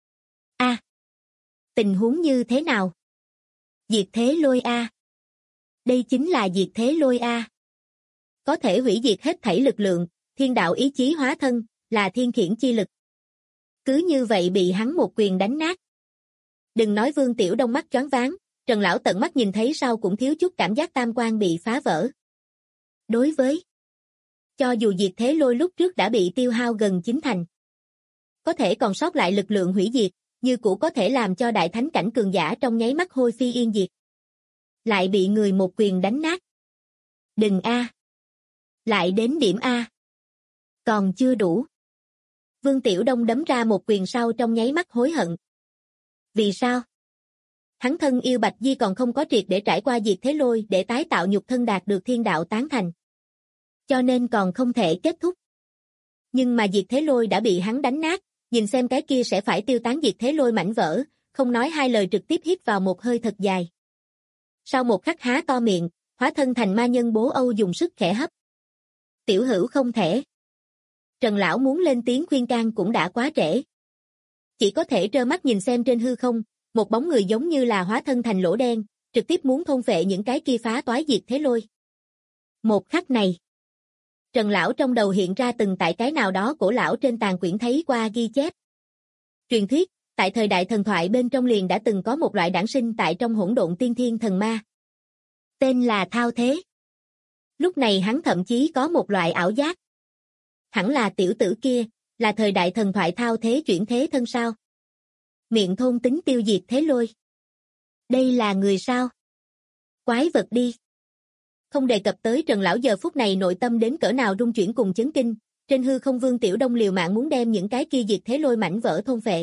B: A, tình huống như thế nào? Diệt thế lôi A. Đây chính là diệt thế lôi A. Có thể hủy diệt hết thảy lực lượng, thiên đạo ý chí hóa thân, là thiên khiển chi lực. Cứ như vậy bị hắn một quyền đánh nát. Đừng nói Vương Tiểu Đông mắt choáng váng, Trần Lão tận mắt nhìn thấy sau cũng thiếu chút cảm giác tam quan bị phá vỡ. Đối với cho dù diệt thế lôi lúc trước đã bị tiêu hao gần chín thành, có thể còn sót lại lực lượng hủy diệt, như cũ có thể làm cho đại thánh cảnh cường giả trong nháy mắt hôi phi yên diệt. Lại bị người một quyền đánh nát. Đừng A. Lại đến điểm A. Còn chưa đủ. Vương Tiểu Đông đấm ra một quyền sau trong nháy mắt hối hận. Vì sao? Hắn thân yêu Bạch Di còn không có triệt để trải qua diệt thế lôi để tái tạo nhục thân đạt được thiên đạo tán thành. Cho nên còn không thể kết thúc. Nhưng mà diệt thế lôi đã bị hắn đánh nát, nhìn xem cái kia sẽ phải tiêu tán diệt thế lôi mảnh vỡ, không nói hai lời trực tiếp hít vào một hơi thật dài. Sau một khắc há to miệng, hóa thân thành ma nhân Bố Âu dùng sức khẽ hấp. Tiểu hữu không thể. Trần Lão muốn lên tiếng khuyên can cũng đã quá trễ. Chỉ có thể trơ mắt nhìn xem trên hư không, một bóng người giống như là hóa thân thành lỗ đen, trực tiếp muốn thôn phệ những cái kia phá toái diệt thế lôi. Một khắc này, Trần Lão trong đầu hiện ra từng tại cái nào đó cổ lão trên tàn quyển thấy qua ghi chép. Truyền thuyết, tại thời đại thần thoại bên trong liền đã từng có một loại đản sinh tại trong hỗn độn tiên thiên thần ma. Tên là Thao Thế. Lúc này hắn thậm chí có một loại ảo giác. hẳn là tiểu tử kia, là thời đại thần thoại thao thế chuyển thế thân sao? Miệng thôn tính tiêu diệt thế lôi. Đây là người sao? Quái vật đi. Không đề cập tới Trần lão giờ phút này nội tâm đến cỡ nào rung chuyển cùng chấn kinh, trên hư không Vương Tiểu Đông liều mạng muốn đem những cái kia diệt thế lôi mảnh vỡ thôn phệ.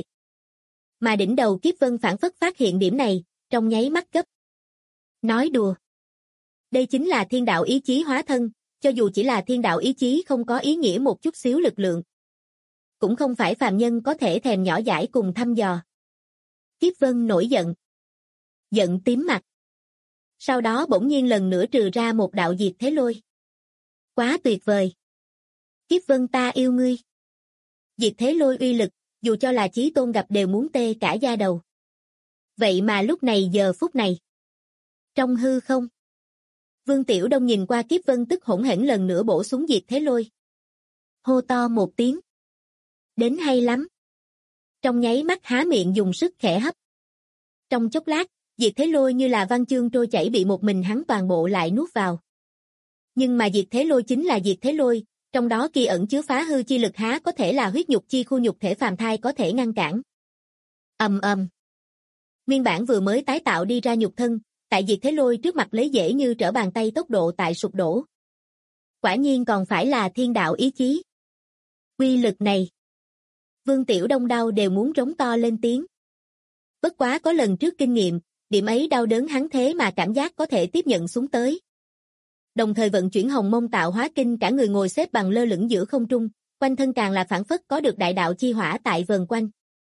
B: Mà đỉnh đầu Kiếp Vân phản phất phát hiện điểm này, trong nháy mắt cấp. Nói đùa. Đây chính là thiên đạo ý chí hóa thân, cho dù chỉ là thiên đạo ý chí không có ý nghĩa một chút xíu lực lượng. Cũng không phải phàm nhân có thể thèm nhỏ dãi cùng thăm dò. Kiếp Vân nổi giận. Giận tím mặt. Sau đó bỗng nhiên lần nữa trừ ra một đạo diệt thế lôi. Quá tuyệt vời. Kiếp Vân ta yêu ngươi. Diệt thế lôi uy lực, dù cho là Chí Tôn gặp đều muốn tê cả da đầu. Vậy mà lúc này giờ phút này. Trong hư không. Vương Tiểu Đông nhìn qua Kiếp Vân tức hỗn hển lần nữa bổ xuống diệt thế lôi. Hô to một tiếng. Đến hay lắm. Trong nháy mắt há miệng dùng sức khẽ hấp. Trong chốc lát, diệt thế lôi như là văn chương trôi chảy bị một mình hắn toàn bộ lại nuốt vào. Nhưng mà diệt thế lôi chính là diệt thế lôi, trong đó kỳ ẩn chứa phá hư chi lực há có thể là huyết nhục chi khu nhục thể phàm thai có thể ngăn cản. Ầm ầm. Nguyên bản vừa mới tái tạo đi ra nhục thân, tại diệt thế lôi trước mặt lấy dễ như trở bàn tay tốc độ tại sụp đổ. Quả nhiên còn phải là thiên đạo ý chí. Uy lực này. Vương Tiểu Đông đau đều muốn rống to lên tiếng. Bất quá có lần trước kinh nghiệm, điểm ấy đau đớn hắn thế mà cảm giác có thể tiếp nhận xuống tới. Đồng thời vận chuyển Hồng Mông Tạo Hóa Kinh, cả người ngồi xếp bằng lơ lửng giữa không trung, quanh thân càng là phảng phất có được đại đạo chi hỏa tại vần quanh.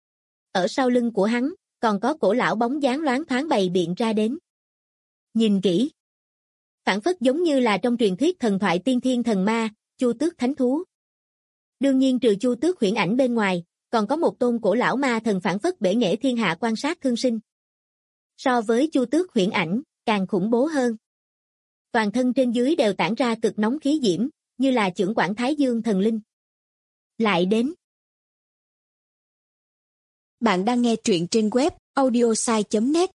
B: Ở sau lưng của hắn, còn có cổ lão bóng dáng loáng thoáng bày biện ra đến. Nhìn kỹ, phảng phất giống như là trong truyền thuyết thần thoại tiên thiên thần ma, Chu Tước thánh thú. Đương nhiên trừ Chu Tước huyễn ảnh bên ngoài, còn có một tôn cổ lão ma thần phảng phất bể nghệ thiên hạ quan sát thương sinh. So với Chu Tước huyễn ảnh, càng khủng bố hơn. Toàn thân trên dưới đều tản ra cực nóng khí diễm, như là chưởng quản Thái Dương thần linh. Lại đến.
C: Bạn đang nghe truyện trên web audiosai.net.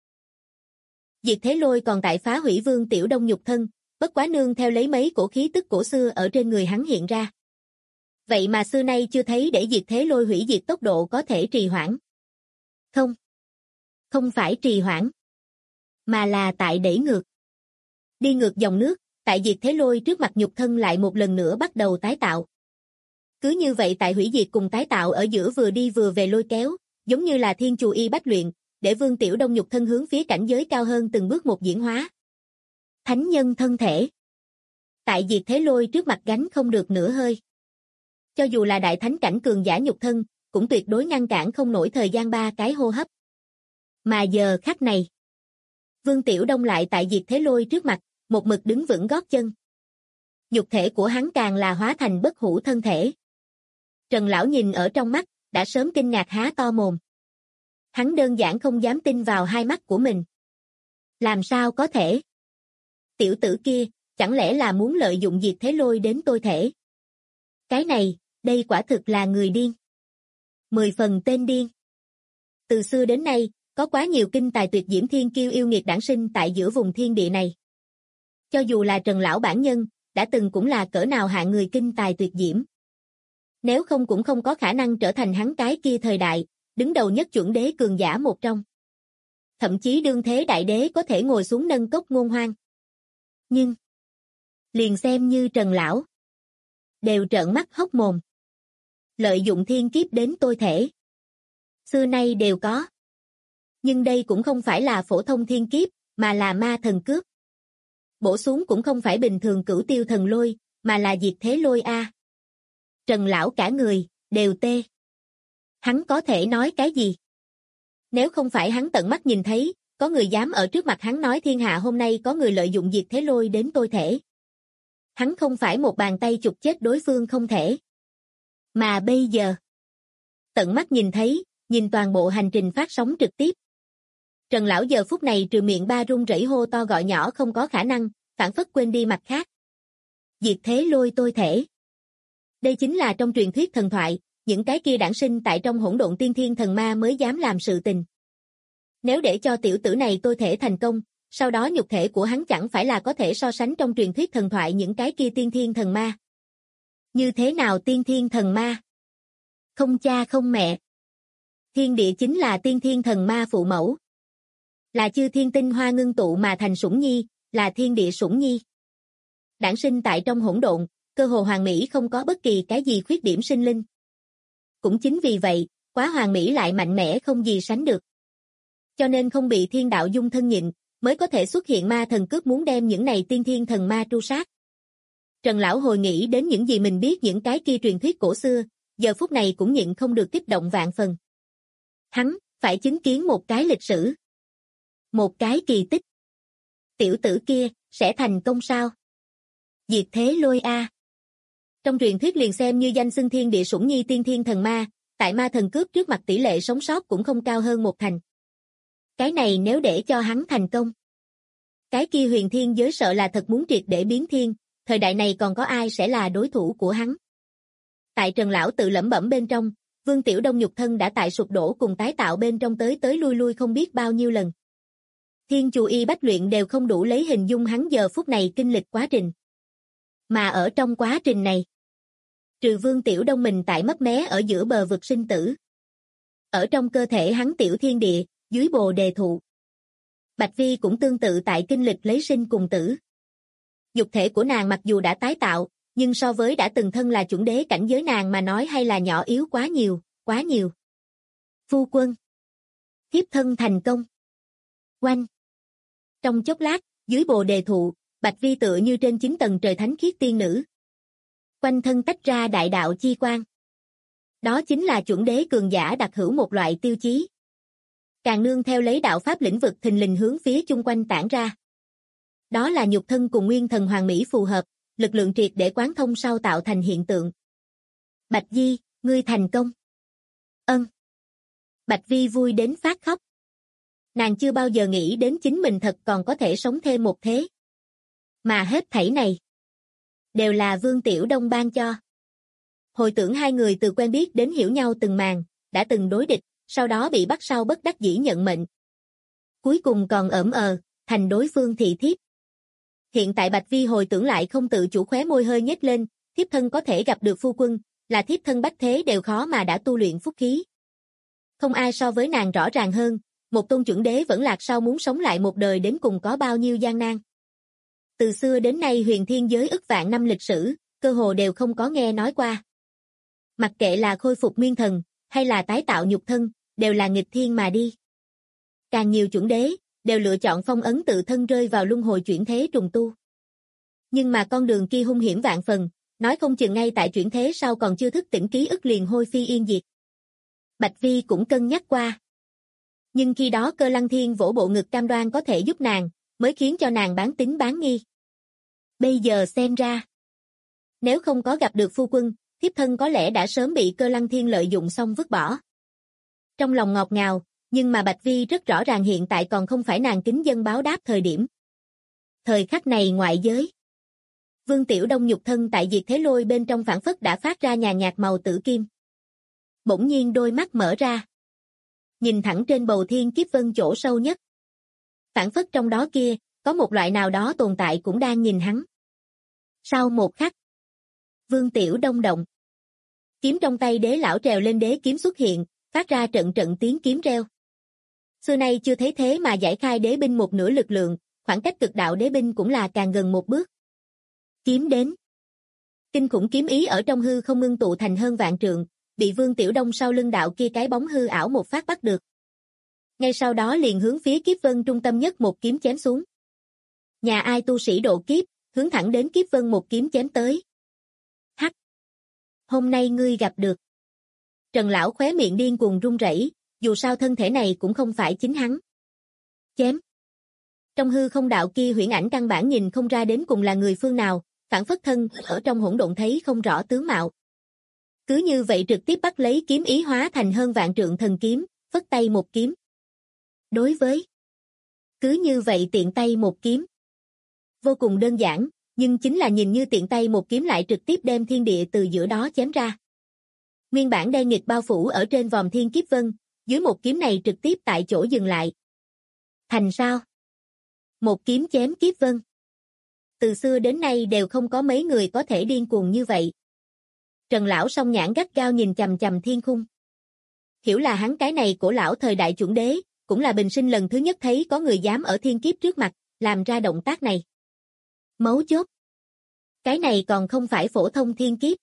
B: Diệt thế lôi còn tại phá hủy Vương Tiểu Đông nhục thân, bất quá nương theo lấy mấy cổ khí tức cổ xưa ở trên người hắn hiện ra. Vậy mà xưa nay chưa thấy để diệt thế lôi hủy diệt tốc độ có thể trì hoãn. Không. Không phải trì hoãn. Mà là tại đẩy ngược. Đi ngược dòng nước, tại diệt thế lôi trước mặt nhục thân lại một lần nữa bắt đầu tái tạo. Cứ như vậy tại hủy diệt cùng tái tạo ở giữa vừa đi vừa về lôi kéo, giống như là thiên chù y bách luyện, để Vương Tiểu Đông nhục thân hướng phía cảnh giới cao hơn từng bước một diễn hóa. Thánh nhân thân thể. Tại diệt thế lôi trước mặt gánh không được nửa hơi. Cho dù là đại thánh cảnh cường giả nhục thân, cũng tuyệt đối ngăn cản không nổi thời gian 3 cái hô hấp. Mà giờ khắc này, Vương Tiểu Đông lại tại diệt thế lôi trước mặt, một mực đứng vững gót chân. Nhục thể của hắn càng là hóa thành bất hủ thân thể. Trần lão nhìn ở trong mắt, đã sớm kinh ngạc há to mồm. Hắn đơn giản không dám tin vào hai mắt của mình. Làm sao có thể? Tiểu tử kia, chẳng lẽ là muốn lợi dụng diệt thế lôi đến tôi thể? Cái này, đây quả thực là người điên. 10 phần tên điên. Từ xưa đến nay, có quá nhiều kinh tài tuyệt diễm thiên kiêu yêu nghiệt đản sinh tại giữa vùng thiên địa này. Cho dù là Trần lão bản nhân, đã từng cũng là cỡ nào hạng người kinh tài tuyệt diễm. Nếu không cũng không có khả năng trở thành hắn cái kia thời đại, đứng đầu nhất chuẩn đế cường giả một trong. Thậm chí đương thế đại đế có thể ngồi xuống nâng cốc ngôn hoang. Nhưng, liền xem như Trần lão, đều trợn mắt hốc mồm. Lợi dụng thiên kiếp đến tôi thể. Xưa nay đều có. Nhưng đây cũng không phải là phổ thông thiên kiếp, mà là ma thần cướp. Bổ xuống cũng không phải bình thường cửu tiêu thần lôi, mà là diệt thế lôi a. Trần lão cả người, đều tê. Hắn có thể nói cái gì? Nếu không phải hắn tận mắt nhìn thấy, có người dám ở trước mặt hắn nói thiên hạ hôm nay có người lợi dụng diệt thế lôi đến tôi thể. Hắn không phải một bàn tay chụp chết đối phương không thể. Mà bây giờ, tận mắt nhìn thấy, nhìn toàn bộ hành trình phát sóng trực tiếp. Trần lão giờ phút này trừ miệng ba run rẩy hô to gọi nhỏ không có khả năng, phản phất quên đi mặt khác. Diệt thế lôi tôi thể. Đây chính là trong truyền thuyết thần thoại, những cái kia đản sinh tại trong hỗn độn tiên thiên thần ma mới dám làm sự tình. Nếu để cho tiểu tử này tôi thể thành công, sau đó nhục thể của hắn chẳng phải là có thể so sánh trong truyền thuyết thần thoại những cái kia tiên thiên thần ma. Như thế nào tiên thiên thần ma? Không cha không mẹ. Thiên địa chính là tiên thiên thần ma phụ mẫu. Là chư thiên tinh hoa ngưng tụ mà thành Sủng Nhi, là thiên địa Sủng Nhi. Đản sinh tại trong hỗn độn, cơ hồ hoàn mỹ không có bất kỳ cái gì khuyết điểm sinh linh. Cũng chính vì vậy, quá hoàn mỹ lại mạnh mẽ không gì sánh được. Cho nên không bị thiên đạo dung thân nhịn, mới có thể xuất hiện ma thần cướp muốn đem những này tiên thiên thần ma tru sát. Trần Lão hồi nghĩ đến những gì mình biết những cái kia truyền thuyết cổ xưa, giờ phút này cũng nhịn không được kích động vạn phần. Hắn, phải chứng kiến một cái lịch sử. Một cái kỳ tích. Tiểu tử kia, sẽ thành công sao? Diệt thế lôi a. Trong truyền thuyết liền xem như danh xưng thiên địa Sủng Nhi tiên thiên thần ma, tại ma thần cướp trước mặt tỷ lệ sống sót cũng không cao hơn 1/10. Cái này nếu để cho hắn thành công. Cái kia huyền thiên giới sợ là thật muốn triệt để biến thiên, thời đại này còn có ai sẽ là đối thủ của hắn. Tại Trần Lão tự lẩm bẩm bên trong, Vương Tiểu Đông nhục thân đã tại sụp đổ cùng tái tạo bên trong tới lui lui không biết bao nhiêu lần. Thiên Chù Y Bách Luyện đều không đủ lấy hình dung hắn giờ phút này kinh lịch quá trình. Mà ở trong quá trình này, trừ Vương Tiểu Đông mình tại mấp mé ở giữa bờ vực sinh tử. Ở trong cơ thể hắn tiểu thiên địa, dưới Bồ Đề thụ. Bạch Vi cũng tương tự tại kinh lịch lấy sinh cùng tử. Dục thể của nàng mặc dù đã tái tạo, nhưng so với đã từng thân là chuẩn đế cảnh giới nàng mà nói hay là nhỏ yếu quá nhiều, quá nhiều. Phu quân. Thiếp thân thành công. Oanh. Trong chốc lát, dưới Bồ Đề thụ, Bạch Vi tựa như trên 9 tầng trời thánh khiết tiên nữ. Quanh thân tách ra đại đạo chi quang. Đó chính là chuẩn đế cường giả đặc hữu một loại tiêu chí. Càng nương theo lấy đạo pháp lĩnh vực thình lình hướng phía chung quanh tản ra. Đó là nhục thân cùng nguyên thần hoàn mỹ phù hợp, lực lượng triệt để quán thông sau tạo thành hiện tượng. Bạch Di, ngươi thành công. Ân. Bạch Vi vui đến phát khóc. Nàng chưa bao giờ nghĩ đến chính mình thật còn có thể sống thêm một thế. Mà hết thảy này đều là Vương Tiểu Đông ban cho. Hồi tưởng hai người từ quen biết đến hiểu nhau từng màn, đã từng đối địch, sau đó bị bắt sau bất đắc dĩ nhận mệnh. Cuối cùng còn thành đối phương thị thiếp. Hiện tại Bạch Vi hồi tưởng lại không tự chủ khóe môi hơi nhếch lên, thiếp thân có thể gặp được phu quân, là thiếp thân bách thế đều khó mà đã tu luyện phúc khí. Không ai so với nàng rõ ràng hơn, một tôn chuẩn đế vẫn lạc sau muốn sống lại một đời đến cùng có bao nhiêu gian nan. Từ xưa đến nay huyền thiên giới ức vạn năm lịch sử, cơ hồ đều không có nghe nói qua. Mặc kệ là khôi phục nguyên thần, hay là tái tạo nhục thân, đều là nghịch thiên mà đi. Càng nhiều chuẩn đế, đều lựa chọn phong ấn tự thân rơi vào luân hồi chuyển thế trùng tu. Nhưng mà con đường kia hung hiểm vạn phần, nói không chừng ngay tại chuyển thế sau còn chưa thức tỉnh ký ức liền hôi phi yên diệt. Bạch Vi cũng cân nhắc qua. Nhưng khi đó Cơ Lăng Thiên vỗ bộ ngực cam đoan có thể giúp nàng, mới khiến cho nàng bán tín bán nghi. Bây giờ xem ra, nếu không có gặp được phu quân, thiếp thân có lẽ đã sớm bị Cơ Lăng Thiên lợi dụng xong vứt bỏ. Trong lòng ngọt ngào, nhưng mà Bạch Vi rất rõ ràng hiện tại còn không phải nàng kính dân báo đáp thời điểm. Thời khắc này ngoại giới. Vương Tiểu Đông nhục thân tại diệt thế lôi bên trong phản phất đã phát ra nhàn nhạt màu tử kim. Bỗng nhiên đôi mắt mở ra. Nhìn thẳng trên bầu thiên kiếp vân chỗ sâu nhất. Phản phất trong đó kia, có một loại nào đó tồn tại cũng đang nhìn hắn. Sau một khắc, Vương Tiểu Đông động. Kiếm trong tay đế lão trèo lên đế kiếm xuất hiện, phát ra trận trận tiếng kiếm reo. Xưa nay chưa thấy thế mà giải khai đế binh một nửa lực lượng, khoảng cách cực đạo đế binh cũng là càng gần một bước. Kiếm đến. Kinh khủng kiếm ý ở trong hư không ngưng tụ thành hơn vạn trượng, bị Vương Tiểu Đông sau lưng đạo kia cái bóng hư ảo một phát bắt được. Ngay sau đó liền hướng phía kiếp vân trung tâm nhất một kiếm chém xuống. Nhà ai tu sĩ độ kiếp, hướng thẳng đến kiếp vân một kiếm chém tới. Hắc. Hôm nay ngươi gặp được. Trần Lão khóe miệng điên cuồng run rẩy, dù sao thân thể này cũng không phải chính hắn. Chém. Trong hư không đạo kia huyễn ảnh căn bản nhìn không ra đến cùng là người phương nào, phản phất thân ở trong hỗn độn thấy không rõ tướng mạo. Cứ như vậy trực tiếp bắt lấy kiếm ý hóa thành hơn vạn trượng thần kiếm, phất tay một kiếm. Đối với. Cứ như vậy tiện tay một kiếm. Vô cùng đơn giản, nhưng chính là nhìn như tiện tay một kiếm lại trực tiếp đem thiên địa từ giữa đó chém ra. Nguyên bản đen nghịch bao phủ ở trên vòm thiên kiếp vân, dưới một kiếm này trực tiếp tại chỗ dừng lại. Thành sao? Một kiếm chém kiếp vân. Từ xưa đến nay đều không có mấy người có thể điên cuồng như vậy. Trần lão song nhãn gắt gao nhìn chằm chằm thiên khung. Hiểu là hắn cái này của lão thời đại chuẩn đế, cũng là bình sinh lần thứ nhất thấy có người dám ở thiên kiếp trước mặt, làm ra động tác này. Mấu chốt. Cái này còn không phải phổ thông thiên kiếp.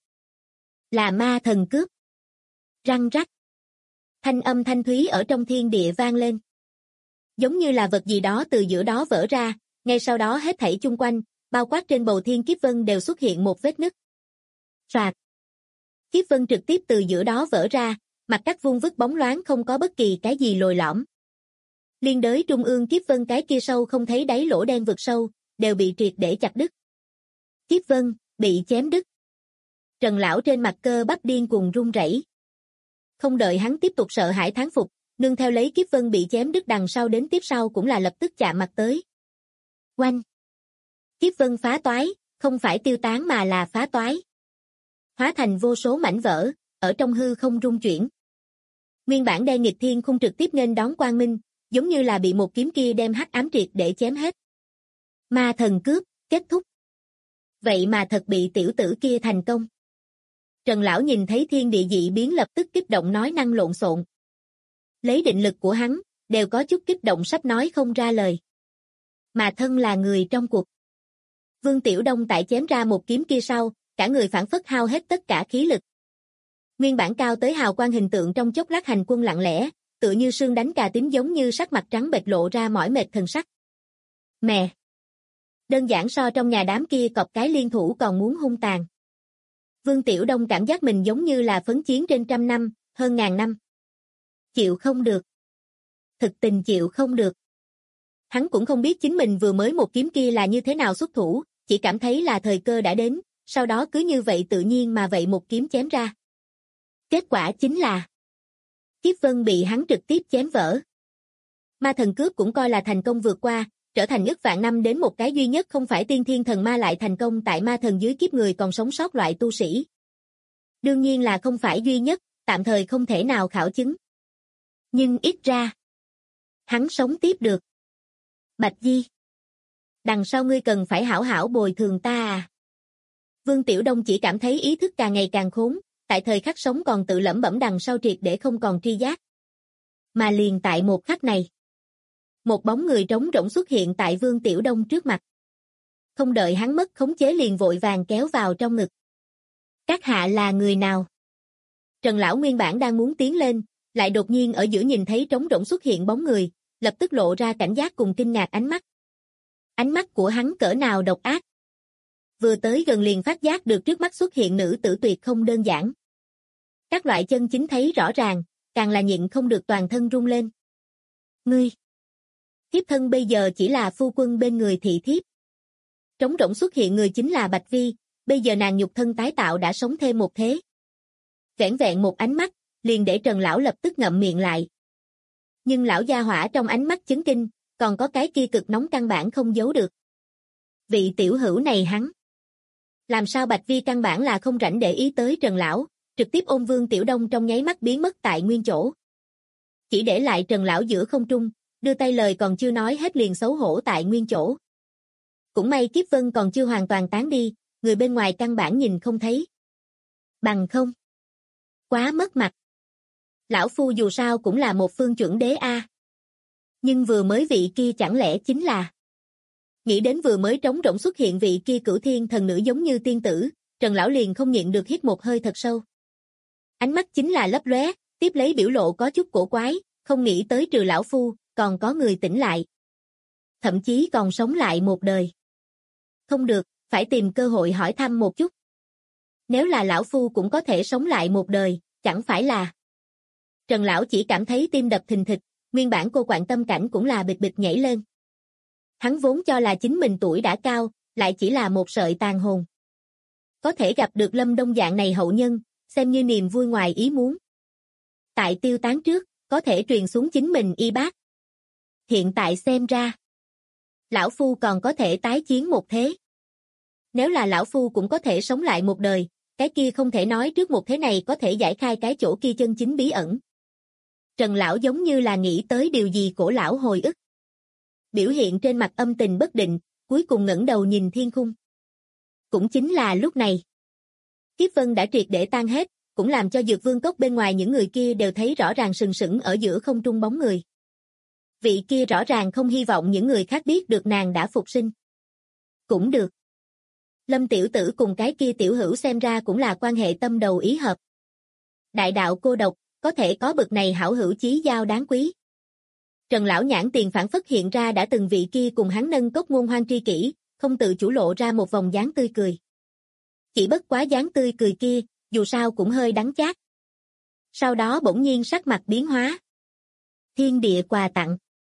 B: Là ma thần cướp. Răng rắc. Thanh âm thanh thúy ở trong thiên địa vang lên. Giống như là vật gì đó từ giữa đó vỡ ra, ngay sau đó hết thảy chung quanh, bao quát trên bầu thiên kiếp vân đều xuất hiện một vết nứt. Phạt. Kiếp vân trực tiếp từ giữa đó vỡ ra, mặt cắt vuông vức bóng loáng không có bất kỳ cái gì lồi lõm. Liên đới trung ương kiếp vân cái kia sâu không thấy đáy lỗ đen vực sâu, đều bị triệt để chặt đứt. Kiếp vân, bị chém đứt. Trần lão trên mặt cơ bắp điên cuồng run rẩy. Không đợi hắn tiếp tục sợ hãi thán phục, nương theo lấy kiếp vân bị chém đứt đằng sau đến tiếp sau cũng là lập tức chạm mặt tới. Oanh! Kiếp vân phá toái, không phải tiêu tán mà là phá toái. Hóa thành vô số mảnh vỡ, ở trong hư không rung chuyển. Nguyên bản đen nghịch thiên khung trực tiếp nghênh đón quang minh, giống như là bị một kiếm kia đem hắc ám triệt để chém hết. Ma thần cướp, kết thúc. Vậy mà thật bị tiểu tử kia thành công. Trần lão nhìn thấy thiên địa dị biến lập tức kích động nói năng lộn xộn. Lấy định lực của hắn, đều có chút kích động sắp nói không ra lời. Mà thân là người trong cuộc. Vương Tiểu Đông tại chém ra một kiếm kia sau, cả người phản phất hao hết tất cả khí lực. Nguyên bản cao tới hào quang hình tượng trong chốc lát hành quân lặng lẽ, tựa như sương đánh cà tím giống như sắc mặt trắng bệch lộ ra mỏi mệt thần sắc. Mẹ! Đơn giản so trong nhà đám kia cọp cái liên thủ còn muốn hung tàn. Vương Tiểu Đông cảm giác mình giống như là phấn chiến trên trăm năm, hơn ngàn năm. Chịu không được. Thực tình chịu không được. Hắn cũng không biết chính mình vừa mới một kiếm kia là như thế nào xuất thủ, chỉ cảm thấy là thời cơ đã đến, sau đó cứ như vậy tự nhiên mà vậy một kiếm chém ra. Kết quả chính là kiếp vân bị hắn trực tiếp chém vỡ. Ma thần cướp cũng coi là thành công vượt qua, trở thành ức vạn năm đến một cái duy nhất không phải tiên thiên thần ma lại thành công tại ma thần dưới kiếp người còn sống sót loại tu sĩ. Đương nhiên là không phải duy nhất, tạm thời không thể nào khảo chứng. Nhưng ít ra, hắn sống tiếp được. Bạch Di, đằng sau ngươi cần phải hảo hảo bồi thường ta à. Vương Tiểu Đông chỉ cảm thấy ý thức càng ngày càng khốn, tại thời khắc sống còn tự lẩm bẩm đằng sau triệt để không còn tri giác. Mà liền tại một khắc này, một bóng người trống rỗng xuất hiện tại Vương Tiểu Đông trước mặt. Không đợi hắn mất khống chế liền vội vàng kéo vào trong ngực. Các hạ là người nào? Trần lão nguyên bản đang muốn tiến lên, lại đột nhiên ở giữa nhìn thấy trống rỗng xuất hiện bóng người, lập tức lộ ra cảnh giác cùng kinh ngạc ánh mắt. Ánh mắt của hắn cỡ nào độc ác. Vừa tới gần liền phát giác được trước mắt xuất hiện nữ tử tuyệt không đơn giản. Các loại chân chính thấy rõ ràng, càng là nhịn không được toàn thân rung lên. Ngươi! Thiếp thân bây giờ chỉ là phu quân bên người thị thiếp. Trống rỗng xuất hiện người chính là Bạch Vi, bây giờ nàng nhục thân tái tạo đã sống thêm một thế. Vẻn vẹn một ánh mắt, liền để Trần lão lập tức ngậm miệng lại. Nhưng lão gia hỏa trong ánh mắt chấn kinh, còn có cái kia cực nóng căn bản không giấu được. Vị tiểu hữu này hắn. Làm sao Bạch Vi căn bản là không rảnh để ý tới Trần lão, trực tiếp ôm Vương Tiểu Đông trong nháy mắt biến mất tại nguyên chỗ. Chỉ để lại Trần lão giữa không trung, đưa tay lời còn chưa nói hết liền xấu hổ tại nguyên chỗ. Cũng may kiếp vân còn chưa hoàn toàn tán đi, người bên ngoài căn bản nhìn không thấy. Bằng không. Quá mất mặt. Lão phu dù sao cũng là một phương chuẩn đế a. Nhưng vừa mới vị kia chẳng lẽ chính là. Nghĩ đến vừa mới trống rỗng xuất hiện vị kia cửu thiên thần nữ giống như tiên tử, Trần lão liền không nhịn được hít một hơi thật sâu. Ánh mắt chính là lấp lóe, tiếp lấy biểu lộ có chút cổ quái, không nghĩ tới trừ lão phu, còn có người tỉnh lại. Thậm chí còn sống lại một đời. Không được, phải tìm cơ hội hỏi thăm một chút. Nếu là lão phu cũng có thể sống lại một đời, chẳng phải là. Trần lão chỉ cảm thấy tim đập thình thịch, nguyên bản cô quạnh tâm cảnh cũng là bịch bịch nhảy lên. Hắn vốn cho là chính mình tuổi đã cao, lại chỉ là một sợi tàn hồn. Có thể gặp được Lâm Đông dạng này hậu nhân, xem như niềm vui ngoài ý muốn. Tại tiêu tán trước, có thể truyền xuống chính mình y bác. Hiện tại xem ra, lão phu còn có thể tái chiến một thế. Nếu là lão phu cũng có thể sống lại một đời, cái kia không thể nói trước một thế này có thể giải khai cái chỗ kia chân chính bí ẩn. Trần lão giống như là nghĩ tới điều gì cổ lão hồi ức. Biểu hiện trên mặt âm tình bất định, cuối cùng ngẩng đầu nhìn thiên khung. Cũng chính là lúc này. kiếp vân đã triệt để tan hết, cũng làm cho Dược Vương cốc bên ngoài những người kia đều thấy rõ ràng sừng sững ở giữa không trung bóng người. Vị kia rõ ràng không hy vọng những người khác biết được nàng đã phục sinh. Cũng được. Lâm tiểu tử cùng cái kia tiểu hữu xem ra cũng là quan hệ tâm đầu ý hợp. Đại đạo cô độc, có thể có bực này hảo hữu chí giao đáng quý. Trần lão nhãn tiền phản phất hiện ra đã từng vị kia cùng hắn nâng cốc ngôn hoang tri kỷ, không tự chủ lộ ra một vòng dáng tươi cười. Chỉ bất quá dáng tươi cười kia, dù sao cũng hơi đắng chát. Sau đó bỗng nhiên sắc mặt biến hóa. Thiên địa quà tặng.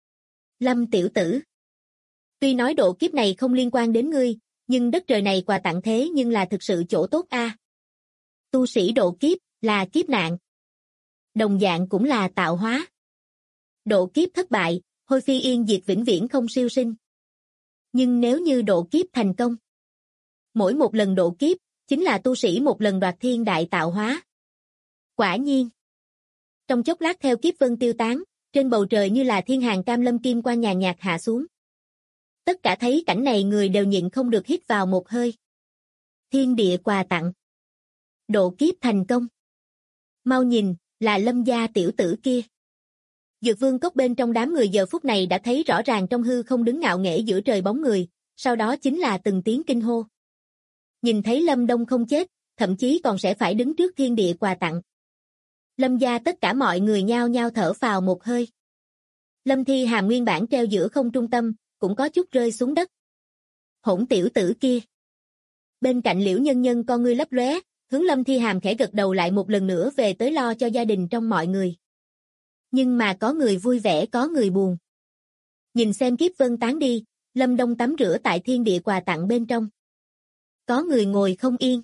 B: Lâm tiểu tử. Tuy nói độ kiếp này không liên quan đến ngươi, nhưng đất trời này quà tặng thế nhưng là thực sự chỗ tốt a. Tu sĩ độ kiếp, là kiếp nạn. Đồng dạng cũng là tạo hóa. Độ kiếp thất bại, hôi phi yên diệt vĩnh viễn không siêu sinh. Nhưng nếu như độ kiếp thành công, mỗi một lần độ kiếp, chính là tu sĩ một lần đoạt thiên đại tạo hóa. Quả nhiên. Trong chốc lát theo kiếp vân tiêu tán, trên bầu trời như là thiên hàng cam lâm kim quang nhàn nhạt hạ xuống. Tất cả thấy cảnh này người đều nhịn không được hít vào một hơi. Thiên địa quà tặng. Độ kiếp thành công. Mau nhìn, là Lâm gia tiểu tử kia. Dược Vương cốc bên trong đám người giờ phút này đã thấy rõ ràng trong hư không đứng ngạo nghễ giữa trời bóng người, sau đó chính là từng tiếng kinh hô. Nhìn thấy Lâm Đông không chết, thậm chí còn sẽ phải đứng trước thiên địa quà tặng. Lâm gia tất cả mọi người nhao nhao thở phào một hơi. Lâm Thi Hàm nguyên bản treo giữa không trung tâm, cũng có chút rơi xuống đất. Hỗn tiểu tử kia. Bên cạnh Liễu Nhân Nhân con ngươi lấp lóe, hướng Lâm Thi Hàm khẽ gật đầu lại một lần nữa về tới lo cho gia đình trong mọi người. Nhưng mà có người vui vẻ có người buồn. Nhìn xem kiếp vân tán đi, Lâm Đông tắm rửa tại thiên địa quà tặng bên trong. Có người ngồi không yên.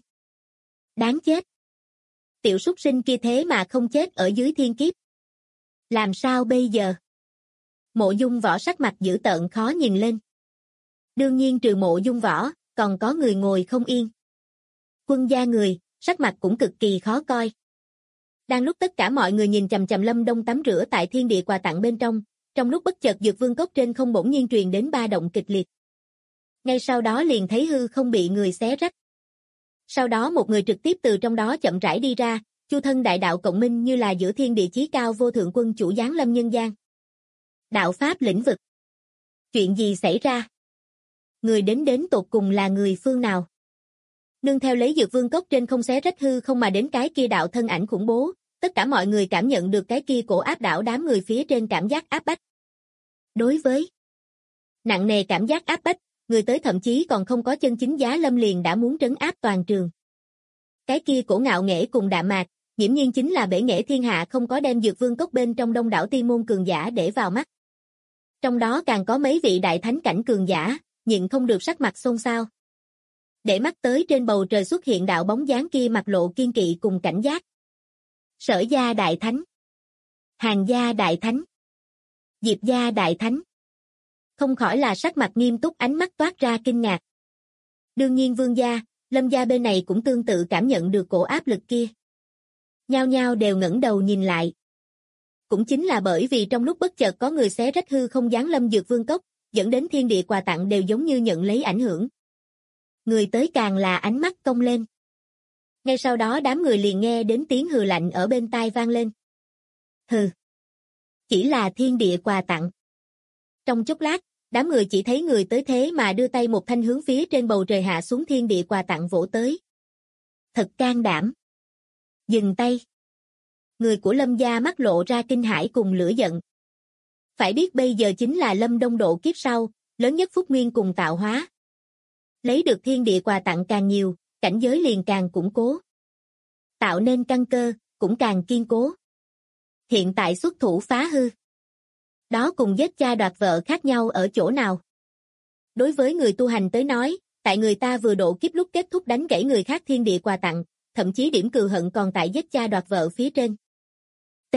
B: Đáng chết. Tiểu súc sinh kia thế mà không chết ở dưới thiên kiếp. Làm sao bây giờ? Mộ Dung Võ sắc mặt dữ tợn khó nhìn lên. Đương nhiên trừ Mộ Dung Võ, còn có người ngồi không yên. Quân gia người, sắc mặt cũng cực kỳ khó coi. Đang lúc tất cả mọi người nhìn chằm chằm Lâm Đông tắm rửa tại thiên địa quà tặng bên trong lúc bất chợt Dược Vương cốc trên không bỗng nhiên truyền đến ba động kịch liệt. Ngay sau đó liền thấy hư không bị người xé rách. Sau đó một người trực tiếp từ trong đó chậm rãi đi ra, chu thân đại đạo cộng minh như là giữa thiên địa chí cao vô thượng quân chủ giáng lâm nhân gian. Đạo pháp lĩnh vực. Chuyện gì xảy ra? Người đến tột cùng là người phương nào? Nương theo lấy Dược Vương cốc trên không xé rách hư không mà đến cái kia đạo thân ảnh khủng bố, tất cả mọi người cảm nhận được cái kia cổ áp đảo đám người phía trên cảm giác áp bách. Đối với nặng nề cảm giác áp bách, người tới thậm chí còn không có chân chính giá lâm liền đã muốn trấn áp toàn trường. Cái kia cổ ngạo nghễ cùng đạm mạc, nghiễm nhiên chính là bể nghệ thiên hạ không có đem Dược Vương cốc bên trong đông đảo tiên môn cường giả để vào mắt. Trong đó càng có mấy vị đại thánh cảnh cường giả, nhịn không được sắc mặt xôn xao. Để mắt tới trên bầu trời xuất hiện đạo bóng dáng kia mặt lộ kiên kỵ cùng cảnh giác. Sở gia đại thánh, Hàn gia đại thánh, Diệp gia đại thánh. Không khỏi là sắc mặt nghiêm túc ánh mắt toát ra kinh ngạc. Đương nhiên Vương gia, Lâm gia bên này cũng tương tự cảm nhận được cổ áp lực kia. Nhao nhao đều ngẩng đầu nhìn lại. Cũng chính là bởi vì trong lúc bất chợt có người xé rách hư không giáng lâm Dược Vương cốc, dẫn đến thiên địa quà tặng đều giống như nhận lấy ảnh hưởng. Người tới càng là ánh mắt cong lên. Ngay sau đó đám người liền nghe đến tiếng hừ lạnh ở bên tai vang lên. Hừ. Chỉ là thiên địa quà tặng. Trong chốc lát, đám người chỉ thấy người tới thế mà đưa tay một thanh hướng phía trên bầu trời hạ xuống thiên địa quà tặng vỗ tới. Thật can đảm. Dừng tay. Người của Lâm gia mắt lộ ra kinh hãi cùng lửa giận. Phải biết bây giờ chính là Lâm Đông độ kiếp sau, lớn nhất phúc nguyên cùng tạo hóa. Lấy được thiên địa quà tặng càng nhiều, cảnh giới liền càng củng cố. Tạo nên căn cơ, cũng càng kiên cố. Hiện tại xuất thủ phá hư. Đó cùng giết cha đoạt vợ khác nhau ở chỗ nào? Đối với người tu hành tới nói, tại người ta vừa độ kiếp lúc kết thúc đánh gãy người khác thiên địa quà tặng, thậm chí điểm cừu hận còn tại giết cha đoạt vợ phía trên. T.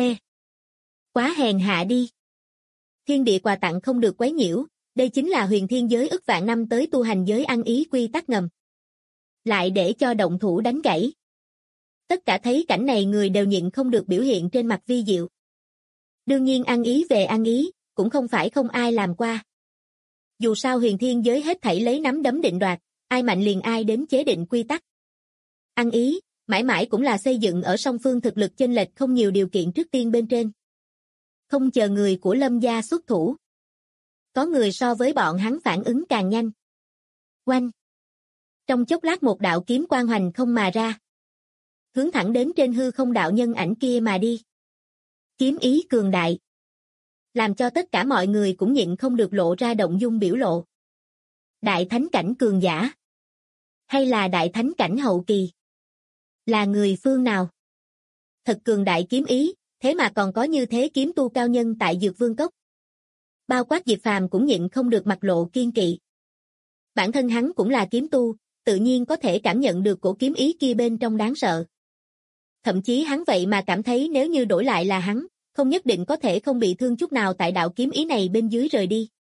B: Quá hèn hạ đi. Thiên địa quà tặng không được quấy nhiễu, đây chính là huyền thiên giới ức vạn năm tới tu hành giới ăn ý quy tắc ngầm. Lại để cho động thủ đánh gãy. Tất cả thấy cảnh này người đều nhịn không được biểu hiện trên mặt vi diệu. Đương nhiên ăn ý về ăn ý, cũng không phải không ai làm qua. Dù sao huyền thiên giới hết thảy lấy nắm đấm định đoạt, ai mạnh liền ai đến chế định quy tắc. Ăn ý, mãi mãi cũng là xây dựng ở song phương thực lực chênh lệch không nhiều điều kiện trước tiên bên trên. Không chờ người của Lâm gia xuất thủ. Có người so với bọn hắn phản ứng càng nhanh. Oanh! Trong chốc lát một đạo kiếm quang hoành không mà ra. Hướng thẳng đến trên hư không đạo nhân ảnh kia mà đi. Kiếm ý cường đại. Làm cho tất cả mọi người cũng nhịn không được lộ ra động dung biểu lộ. Đại thánh cảnh cường giả. Hay là đại thánh cảnh hậu kỳ? Là người phương nào? Thật cường đại kiếm ý, thế mà còn có như thế kiếm tu cao nhân tại Dược Vương Cốc. Bao quát Diệp Phàm cũng nhịn không được mặt lộ kiên kỵ. Bản thân hắn cũng là kiếm tu, tự nhiên có thể cảm nhận được cổ kiếm ý kia bên trong đáng sợ. Thậm chí hắn vậy mà cảm thấy nếu như đổi lại là hắn, không nhất định có thể không bị thương chút nào tại đạo kiếm ý này bên dưới rời đi.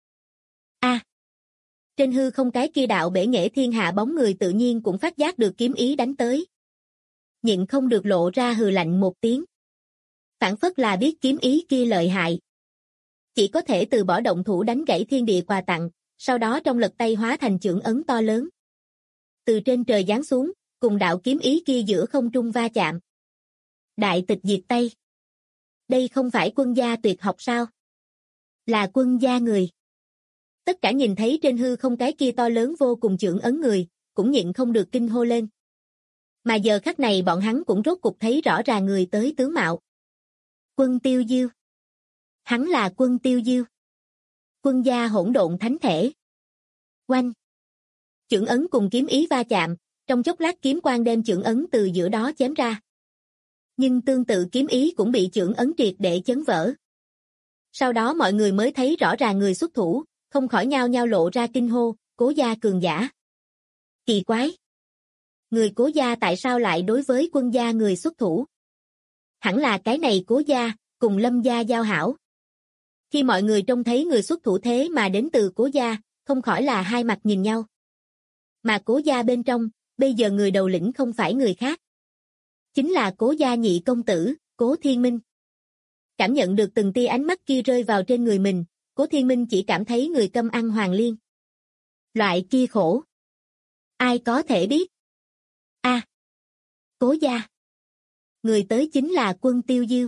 B: Trên hư không cái kia đạo bể nghệ thiên hạ bóng người tự nhiên cũng phát giác được kiếm ý đánh tới. Nhịn không được lộ ra hừ lạnh một tiếng. Phản phất là biết kiếm ý kia lợi hại. Chỉ có thể từ bỏ động thủ đánh gãy thiên địa quà tặng, sau đó trong lật tay hóa thành chưởng ấn to lớn. Từ trên trời giáng xuống, cùng đạo kiếm ý kia giữa không trung va chạm. Đại tịch diệt Tây. Đây không phải Quân gia tuyệt học sao? Là Quân gia người. Tất cả nhìn thấy trên hư không cái kia to lớn vô cùng chưởng ấn người, cũng nhịn không được kinh hô lên. Mà giờ khắc này bọn hắn cũng rốt cục thấy rõ ràng người tới tướng mạo. Quân Tiêu Diêu. Hắn là Quân Tiêu Diêu. Quân gia hỗn độn thánh thể. Oanh. Chưởng ấn cùng kiếm ý va chạm, trong chốc lát kiếm quang đem chưởng ấn từ giữa đó chém ra. Nhưng tương tự kiếm ý cũng bị chưởng ấn triệt để chấn vỡ. Sau đó mọi người mới thấy rõ ràng người xuất thủ, không khỏi nhao nhao lộ ra kinh hô, Cố gia cường giả. Kỳ quái! Người Cố gia tại sao lại đối với Quân gia người xuất thủ? Hẳn là cái này Cố gia, cùng Lâm gia giao hảo. Khi mọi người trông thấy người xuất thủ thế mà đến từ Cố gia, không khỏi là hai mặt nhìn nhau. Mà Cố gia bên trong, bây giờ người đầu lĩnh không phải người khác. Chính là Cố gia nhị công tử, Cố Thiên Minh. Cảm nhận được từng tia ánh mắt kia rơi vào trên người mình, Cố Thiên Minh chỉ cảm thấy người câm ăn hoàng liên. Loại kia khổ. Ai có thể biết? Cố gia. Người tới chính là Quân Tiêu Diêu.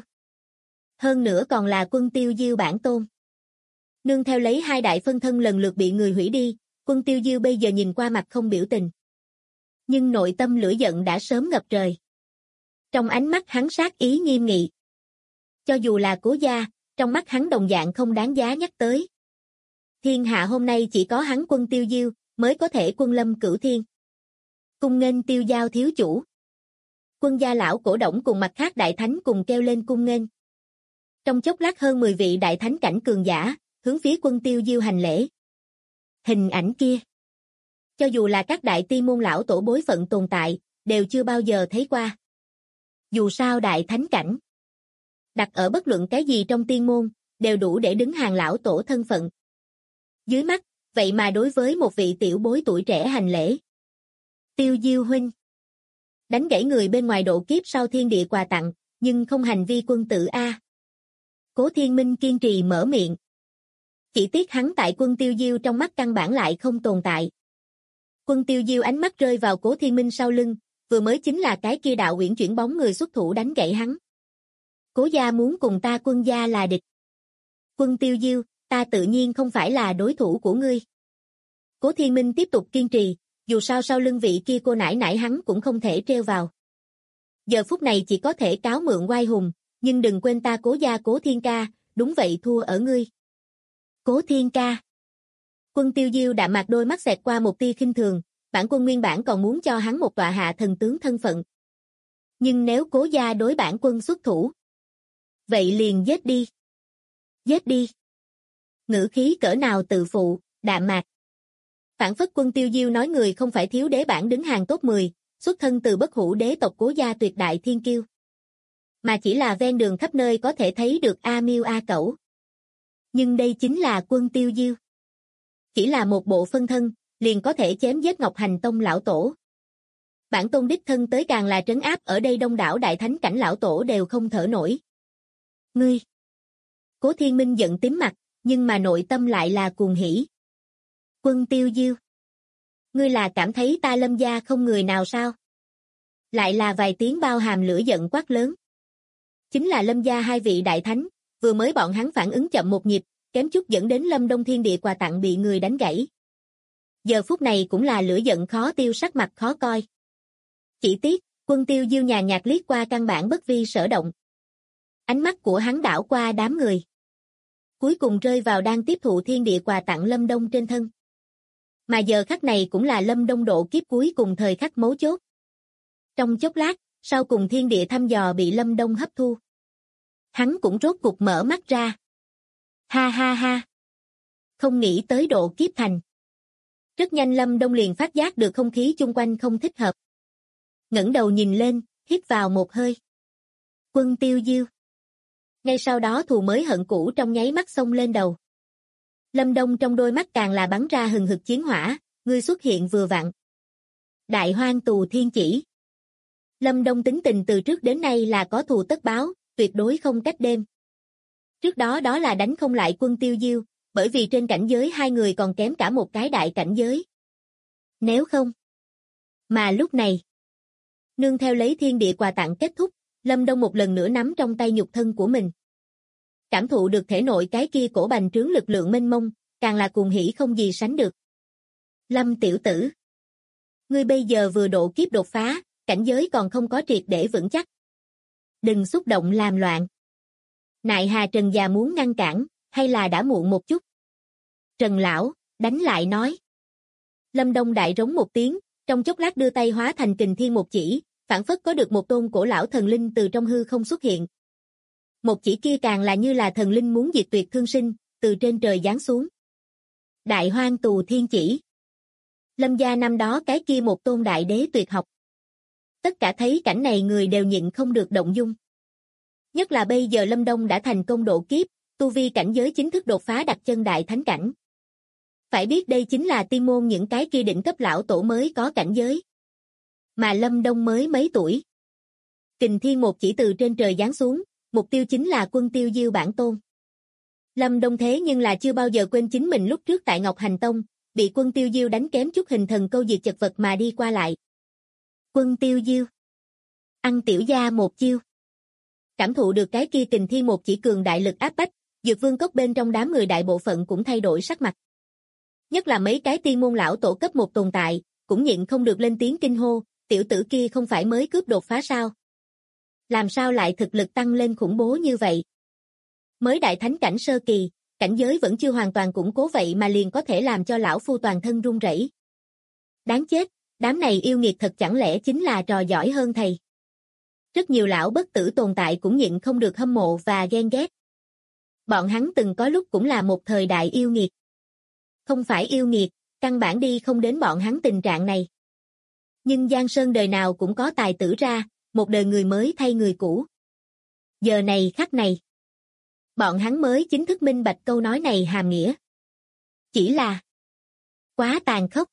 B: Hơn nữa còn là Quân Tiêu Diêu bản tôn. Nương theo lấy hai đại phân thân lần lượt bị người hủy đi, Quân Tiêu Diêu bây giờ nhìn qua mặt không biểu tình. Nhưng nội tâm lửa giận đã sớm ngập trời. Trong ánh mắt hắn sát ý nghiêm nghị. Cho dù là Cố gia, trong mắt hắn đồng dạng không đáng giá nhắc tới. Thiên hạ hôm nay chỉ có hắn Quân Tiêu Diêu, mới có thể quân lâm cửu thiên. Cung nghênh Tiêu Giao thiếu chủ. Quân gia lão cổ động cùng mặt khác đại thánh cùng kêu lên cung nghênh. Trong chốc lát hơn 10 vị đại thánh cảnh cường giả, hướng phía Quân Tiêu Diêu hành lễ. Hình ảnh kia. Cho dù là các đại tiên môn lão tổ bối phận tồn tại, đều chưa bao giờ thấy qua. Dù sao đại thánh cảnh. Đặt ở bất luận cái gì trong tiên môn, đều đủ để đứng hàng lão tổ thân phận. Dưới mắt, vậy mà đối với một vị tiểu bối tuổi trẻ hành lễ. Tiêu Diêu huynh. Đánh gãy người bên ngoài độ kiếp sau thiên địa quà tặng, nhưng không hành vi quân tử a. Cố Thiên Minh kiên trì mở miệng. Chỉ tiếc hắn tại Quân Tiêu Diêu trong mắt căn bản lại không tồn tại. Quân Tiêu Diêu ánh mắt rơi vào Cố Thiên Minh sau lưng, vừa mới chính là cái kia đạo uyển chuyển bóng người xuất thủ đánh gãy hắn. Cố gia muốn cùng ta Quân gia là địch. Quân Tiêu Diêu, ta tự nhiên không phải là đối thủ của ngươi. Cố Thiên Minh tiếp tục kiên trì, dù sao sau lưng vị kia cô nãi nãi hắn cũng không thể treo vào. Giờ phút này chỉ có thể cáo mượn oai hùng, nhưng đừng quên ta Cố gia Cố Thiên ca, đúng vậy thua ở ngươi. Cố Thiên ca. Quân Tiêu Diêu đạm mạc đôi mắt xẹt qua một tia khinh thường, bản quân nguyên bản còn muốn cho hắn một tọa hạ thần tướng thân phận. Nhưng nếu Cố gia đối bản quân xuất thủ, vậy liền giết đi. Giết đi. Ngữ khí cỡ nào tự phụ, đạm mạc. Phản phất Quân Tiêu Diêu nói người không phải thiếu đế bản đứng hàng top 10, xuất thân từ bất hủ đế tộc Cố gia tuyệt đại thiên kiêu. Mà chỉ là ven đường khắp nơi có thể thấy được A Miêu A Cẩu. Nhưng đây chính là Quân Tiêu Diêu. Chỉ là một bộ phân thân, liền có thể chém giết Ngọc Hành Tông lão tổ. Bản tôn đích thân tới càng là trấn áp ở đây đông đảo đại thánh cảnh lão tổ đều không thở nổi. Ngươi! Cố Thiên Minh giận tím mặt, nhưng mà nội tâm lại là cuồng hỉ. Quân Tiêu Diêu! Ngươi là cảm thấy ta Lâm gia không người nào sao? Lại là vài tiếng bao hàm lửa giận quát lớn. Chính là Lâm gia hai vị đại thánh, vừa mới bọn hắn phản ứng chậm một nhịp, kém chút dẫn đến Lâm Đông thiên địa quà tặng bị người đánh gãy. Giờ phút này cũng là lửa giận khó tiêu, sắc mặt khó coi. Chỉ tiếc, Quân Tiêu Diêu nhàn nhạt liếc qua căn bản bất vi sở động. Ánh mắt của hắn đảo qua đám người. Cuối cùng rơi vào đang tiếp thụ thiên địa quà tặng Lâm Đông trên thân. Mà giờ khắc này cũng là Lâm Đông độ kiếp cuối cùng thời khắc mấu chốt. Trong chốc lát, sau cùng thiên địa thăm dò bị Lâm Đông hấp thu. Hắn cũng rốt cục mở mắt ra. Ha ha ha. Không nghĩ tới độ kiếp thành. Rất nhanh Lâm Đông liền phát giác được không khí chung quanh không thích hợp. Ngẩng đầu nhìn lên, hít vào một hơi. Quân Tiêu Diêu. Ngay sau đó thù mới hận cũ trong nháy mắt xông lên đầu. Lâm Đông trong đôi mắt càng là bắn ra hừng hực chiến hỏa, ngươi xuất hiện vừa vặn. Đại Hoang Tù Thiên Chỉ. Lâm Đông tính tình từ trước đến nay là có thù tất báo, tuyệt đối không cách đêm. Trước đó đó là đánh không lại Quân Tiêu Diêu, bởi vì trên cảnh giới hai người còn kém cả một cái đại cảnh giới. Nếu không. Mà lúc này, nương theo lấy thiên địa quà tặng kết thúc, Lâm Đông một lần nữa nắm trong tay nhục thân của mình. Cảm thụ được thể nội cái kia cổ bành trướng lực lượng mênh mông, càng là cuồng hỉ không gì sánh được. Lâm tiểu tử. Ngươi bây giờ vừa độ kiếp đột phá, cảnh giới còn không có triệt để vững chắc. Đừng xúc động làm loạn. Nại Hà Trần già muốn ngăn cản, hay là đã muộn một chút. Trần lão, đánh lại nói. Lâm Đông đại rống một tiếng, trong chốc lát đưa tay hóa thành Kình Thiên một chỉ, phảng phất có được một tôn cổ lão thần linh từ trong hư không xuất hiện. Một chỉ kia càng là như là thần linh muốn diệt tuyệt thương sinh, từ trên trời giáng xuống. Đại Hoang Tù Thiên Chỉ. Lâm gia năm đó cái kia một tôn đại đế tuyệt học. Tất cả thấy cảnh này người đều nhịn không được động dung. Nhất là bây giờ Lâm Đông đã thành công độ kiếp, tu vi cảnh giới chính thức đột phá đặt chân đại thánh cảnh. Phải biết đây chính là tiên môn những cái kia đỉnh cấp lão tổ mới có cảnh giới. Mà Lâm Đông mới mấy tuổi. Kình Thiên một chỉ từ trên trời giáng xuống, mục tiêu chính là Quân Tiêu Diêu bản tôn. Lâm Đông thế nhưng là chưa bao giờ quên chính mình lúc trước tại Ngọc Hành Tông, bị Quân Tiêu Diêu đánh kém chút hình thần câu diệt chật vật mà đi qua lại. Quân Tiêu Diêu. Ăn tiểu gia một chiêu. Cảm thụ được cái kia Kình Thiên một chỉ cường đại lực áp bách, Dược Vương cốc bên trong đám người đại bộ phận cũng thay đổi sắc mặt. Nhất là mấy cái tiên môn lão tổ cấp một tồn tại, cũng nhịn không được lên tiếng kinh hô, tiểu tử kia không phải mới cướp đột phá sao? Làm sao lại thực lực tăng lên khủng bố như vậy? Mới đại thánh cảnh sơ kỳ, cảnh giới vẫn chưa hoàn toàn củng cố vậy mà liền có thể làm cho lão phu toàn thân run rẩy. Đáng chết, đám này yêu nghiệt thật chẳng lẽ chính là trò giỏi hơn thầy? Rất nhiều lão bất tử tồn tại cũng nhịn không được hâm mộ và ghen ghét. Bọn hắn từng có lúc cũng là một thời đại yêu nghiệt. Không phải yêu nghiệt, căn bản đi không đến bọn hắn tình trạng này. Nhưng Giang Sơn đời nào cũng có tài tử ra, một đời người mới thay người cũ. Giờ này khắc này, bọn hắn mới chính thức minh bạch câu nói này hàm nghĩa. Chỉ là quá tàn khốc.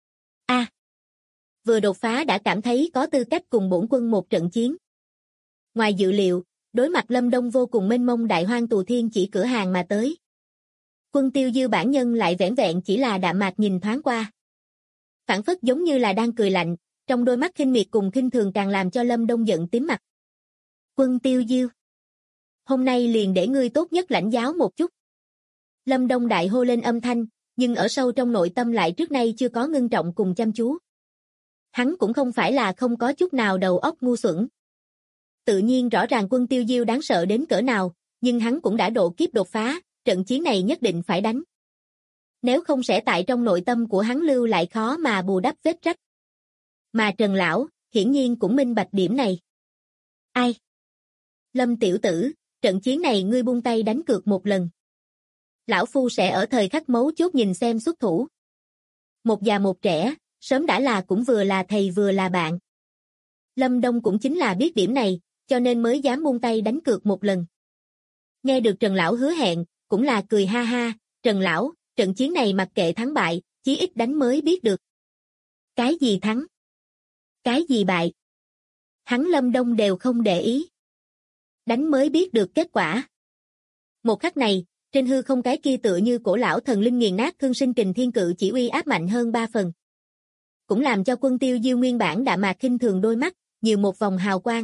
B: Vừa đột phá đã cảm thấy có tư cách cùng bổn quân một trận chiến. Ngoài dự liệu, đối mặt Lâm Đông vô cùng mênh mông Đại Hoang Tù Thiên chỉ cửa hàng mà tới. Quân Tiêu Diêu bản nhân lại vẻn vẹn chỉ là đạm mạc nhìn thoáng qua. Phản phất giống như là đang cười lạnh, trong đôi mắt khinh miệt cùng khinh thường càng làm cho Lâm Đông giận tím mặt. Quân Tiêu Diêu. Hôm nay liền để ngươi tốt nhất lãnh giáo một chút. Lâm Đông đại hô lên âm thanh, nhưng ở sâu trong nội tâm lại trước nay chưa có ngưng trọng cùng chăm chú. Hắn cũng không phải là không có chút nào đầu óc ngu xuẩn. Tự nhiên rõ ràng Quân Tiêu Diêu đáng sợ đến cỡ nào, nhưng hắn cũng đã độ kiếp đột phá, trận chiến này nhất định phải đánh. Nếu không sẽ tại trong nội tâm của hắn lưu lại khó mà bù đắp vết rách. Mà Trần Lão, hiển nhiên cũng minh bạch điểm này. Ai? Lâm tiểu tử, trận chiến này ngươi buông tay đánh cược một lần. Lão Phu sẽ ở thời khắc mấu chốt nhìn xem xuất thủ. Một già một trẻ, sớm đã là cũng vừa là thầy vừa là bạn. Lâm Đông cũng chính là biết điểm này, cho nên mới dám buông tay đánh cược một lần. Nghe được Trần Lão hứa hẹn, cũng là cười ha ha, Trần Lão, trận chiến này mặc kệ thắng bại, chí ít đánh mới biết được. Cái gì thắng? Cái gì bại? Hắn Lâm Đông đều không để ý. Đánh mới biết được kết quả. Một khắc này, trên hư không cái kia tựa như cổ lão thần linh nghiền nát thương sinh Kình Thiên cự chỉ uy áp mạnh hơn 3 phần. Cũng làm cho Quân Tiêu Diêu nguyên bản đạm mạc khinh thường đôi mắt, nhiều một vòng hào quang.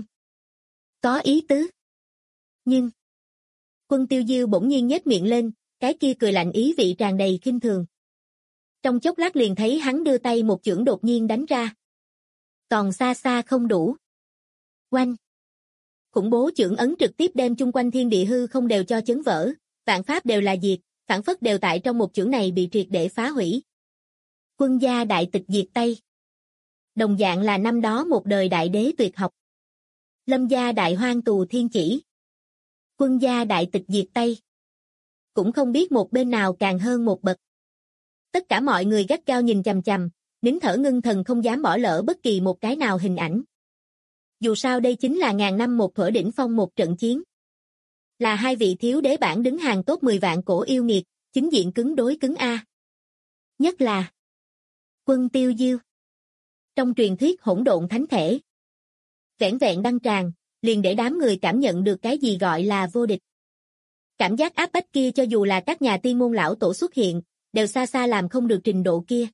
B: Có ý tứ. Nhưng Quân Tiêu Diêu bỗng nhiên nhếch miệng lên, cái kia cười lạnh ý vị tràn đầy khinh thường. Trong chốc lát liền thấy hắn đưa tay một chưởng đột nhiên đánh ra. Còn xa xa không đủ. Oanh! Khủng bố chưởng ấn trực tiếp đem chung quanh thiên địa hư không đều cho chấn vỡ, vạn pháp đều là diệt, phản phất đều tại trong một chưởng này bị triệt để phá hủy. Quân gia đại tịch diệt Tây. Đồng dạng là năm đó một đời đại đế tuyệt học. Lâm gia đại hoang tù thiên chỉ. Quân gia đại tịch diệt Tây. Cũng không biết một bên nào càng hơn một bậc. Tất cả mọi người gắt gao nhìn chằm chằm, nín thở ngưng thần không dám bỏ lỡ bất kỳ một cái nào hình ảnh. Dù sao đây chính là ngàn năm một thuở đỉnh phong một trận chiến. Là hai vị thiếu đế bảng đứng hàng top 10 vạn cổ yêu nghiệt, chính diện cứng đối cứng A. Nhất là Quân Tiêu Diêu. Trong truyền thuyết hỗn độn thánh thể. Vẻn vẹn đăng tràng, liền để đám người cảm nhận được cái gì gọi là vô địch. Cảm giác áp bách kia cho dù là các nhà tiên môn lão tổ xuất hiện, đều xa xa làm không được trình độ kia.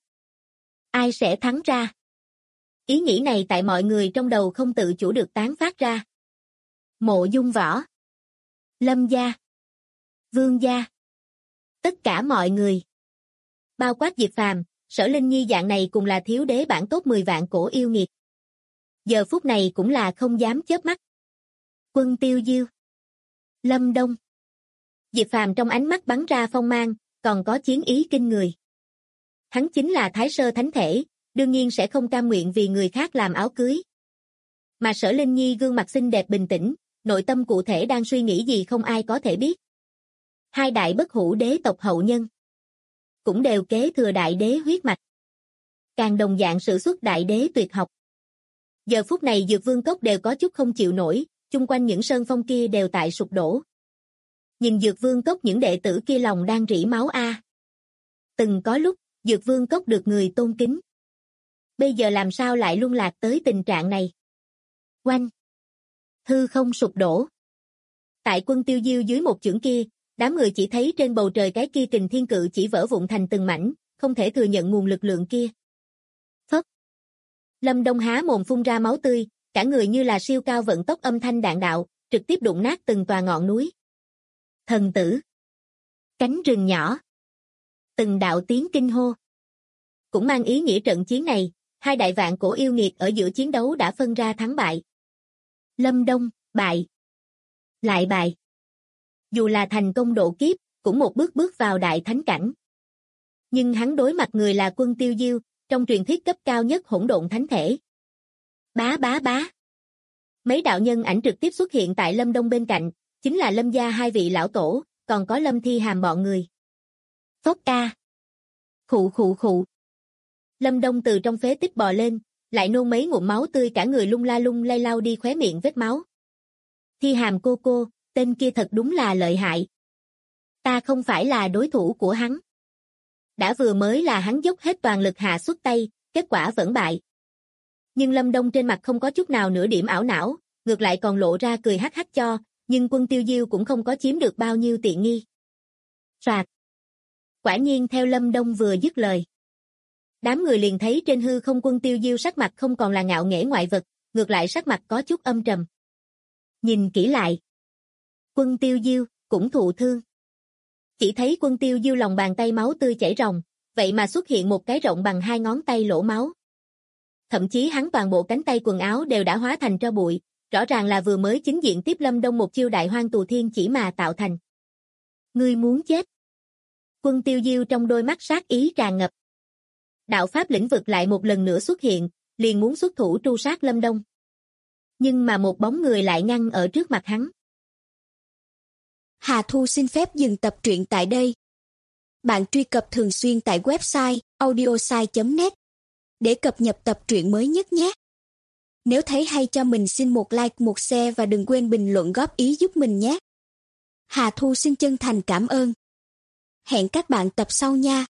B: Ai sẽ thắng ra? Ý nghĩ này tại mọi người trong đầu không tự chủ được tán phát ra. Mộ Dung Võ, Lâm gia, Vương gia, tất cả mọi người. Bao quát Diệp Phàm, Sở Linh Nhi dạng này cùng là thiếu đế bảng top 10 vạn cổ yêu nghiệt. Giờ phút này cũng là không dám chớp mắt. Quân Tiêu Diêu, Lâm Đông. Diệp Phàm trong ánh mắt bắn ra phong mang, còn có chiến ý kinh người. Hắn chính là Thái Sơ Thánh Thể, đương nhiên sẽ không cam nguyện vì người khác làm áo cưới. Mà Sở Linh Nhi gương mặt xinh đẹp bình tĩnh, nội tâm cụ thể đang suy nghĩ gì không ai có thể biết. Hai đại bất hủ đế tộc hậu nhân, cũng đều kế thừa đại đế huyết mạch. Càng đồng dạng sử xuất đại đế tuyệt học. Giờ phút này Dược Vương Cốc đều có chút không chịu nổi, chung quanh những sơn phong kia đều tại sụp đổ. Nhìn Dược Vương Cốc những đệ tử kia lòng đang rỉ máu a. Từng có lúc, Dược Vương Cốc được người tôn kính. Bây giờ làm sao lại luân lạc tới tình trạng này? Oanh! Hư không sụp đổ. Tại Quân Tiêu Diêu dưới một chưởng kia, đám người chỉ thấy trên bầu trời cái kia kình thiên cự chỉ vỡ vụn thành từng mảnh, không thể thừa nhận nguồn lực lượng kia. Phất! Lâm Đông há mồm phun ra máu tươi, cả người như là siêu cao vận tốc âm thanh đạn đạo, trực tiếp đụng nát từng tòa ngọn núi. Thần tử! Cánh rừng nhỏ! Từng đạo tiếng kinh hô. Cũng mang ý nghĩa trận chiến này, hai đại vạn cổ yêu nghiệt ở giữa chiến đấu đã phân ra thắng bại. Lâm Đông, bại. Lại bại. Dù là thành công độ kiếp, cũng một bước bước vào đại thánh cảnh. Nhưng hắn đối mặt người là Quân Tiêu Diêu, trong truyền thuyết cấp cao nhất hỗn độn thánh thể. Bá bá bá. Mấy đạo nhân ảnh trực tiếp xuất hiện tại Lâm Đông bên cạnh, chính là Lâm gia hai vị lão tổ, còn có Lâm Thi Hàm bọn người. Phốc ca. Khụ khụ khụ. Lâm Đông từ trong phế tích bò lên, lại nôn mấy ngụm máu tươi cả người lung lay lau đi khóe miệng vết máu. Thi Hàm cô, tên kia thật đúng là lợi hại. Ta không phải là đối thủ của hắn. Đã vừa mới là hắn dốc hết toàn lực hạ xuất tay, kết quả vẫn bại. Nhưng Lâm Đông trên mặt không có chút nào nửa điểm ảo não, ngược lại còn lộ ra cười hắc hắc cho, nhưng Quân Tiêu Diêu cũng không có chiếm được bao nhiêu tiện nghi. Soạt. Quả nhiên theo Lâm Đông vừa dứt lời. Đám người liền thấy trên hư không Quân Tiêu Diêu sắc mặt không còn là ngạo nghễ ngoại vật, ngược lại sắc mặt có chút âm trầm. Nhìn kỹ lại. Quân Tiêu Diêu cũng thụ thương. Chỉ thấy Quân Tiêu Diêu lòng bàn tay máu tươi chảy ròng, vậy mà xuất hiện một cái rộng bằng 2 ngón tay lỗ máu. Thậm chí hắn toàn bộ cánh tay quần áo đều đã hóa thành tro bụi, rõ ràng là vừa mới chính diện tiếp Lâm Đông một chiêu đại hoang tù thiên chỉ mà tạo thành. Ngươi muốn chết. Quân Tiêu Diêu trong đôi mắt sát ý tràn ngập. Đạo pháp lĩnh vực lại một lần nữa xuất hiện, liền muốn xuất thủ tru sát Lâm Đông. Nhưng mà một bóng người lại ngăn ở trước mặt hắn.
C: Hà Thu xin phép dừng tập truyện tại đây. Bạn truy cập thường xuyên tại website audiosai.net để cập nhật tập truyện mới nhất nhé. Nếu thấy hay cho mình xin một like, một share và đừng quên bình luận góp ý giúp mình nhé. Hà Thu xin chân thành cảm ơn. Hẹn các bạn tập sau nha.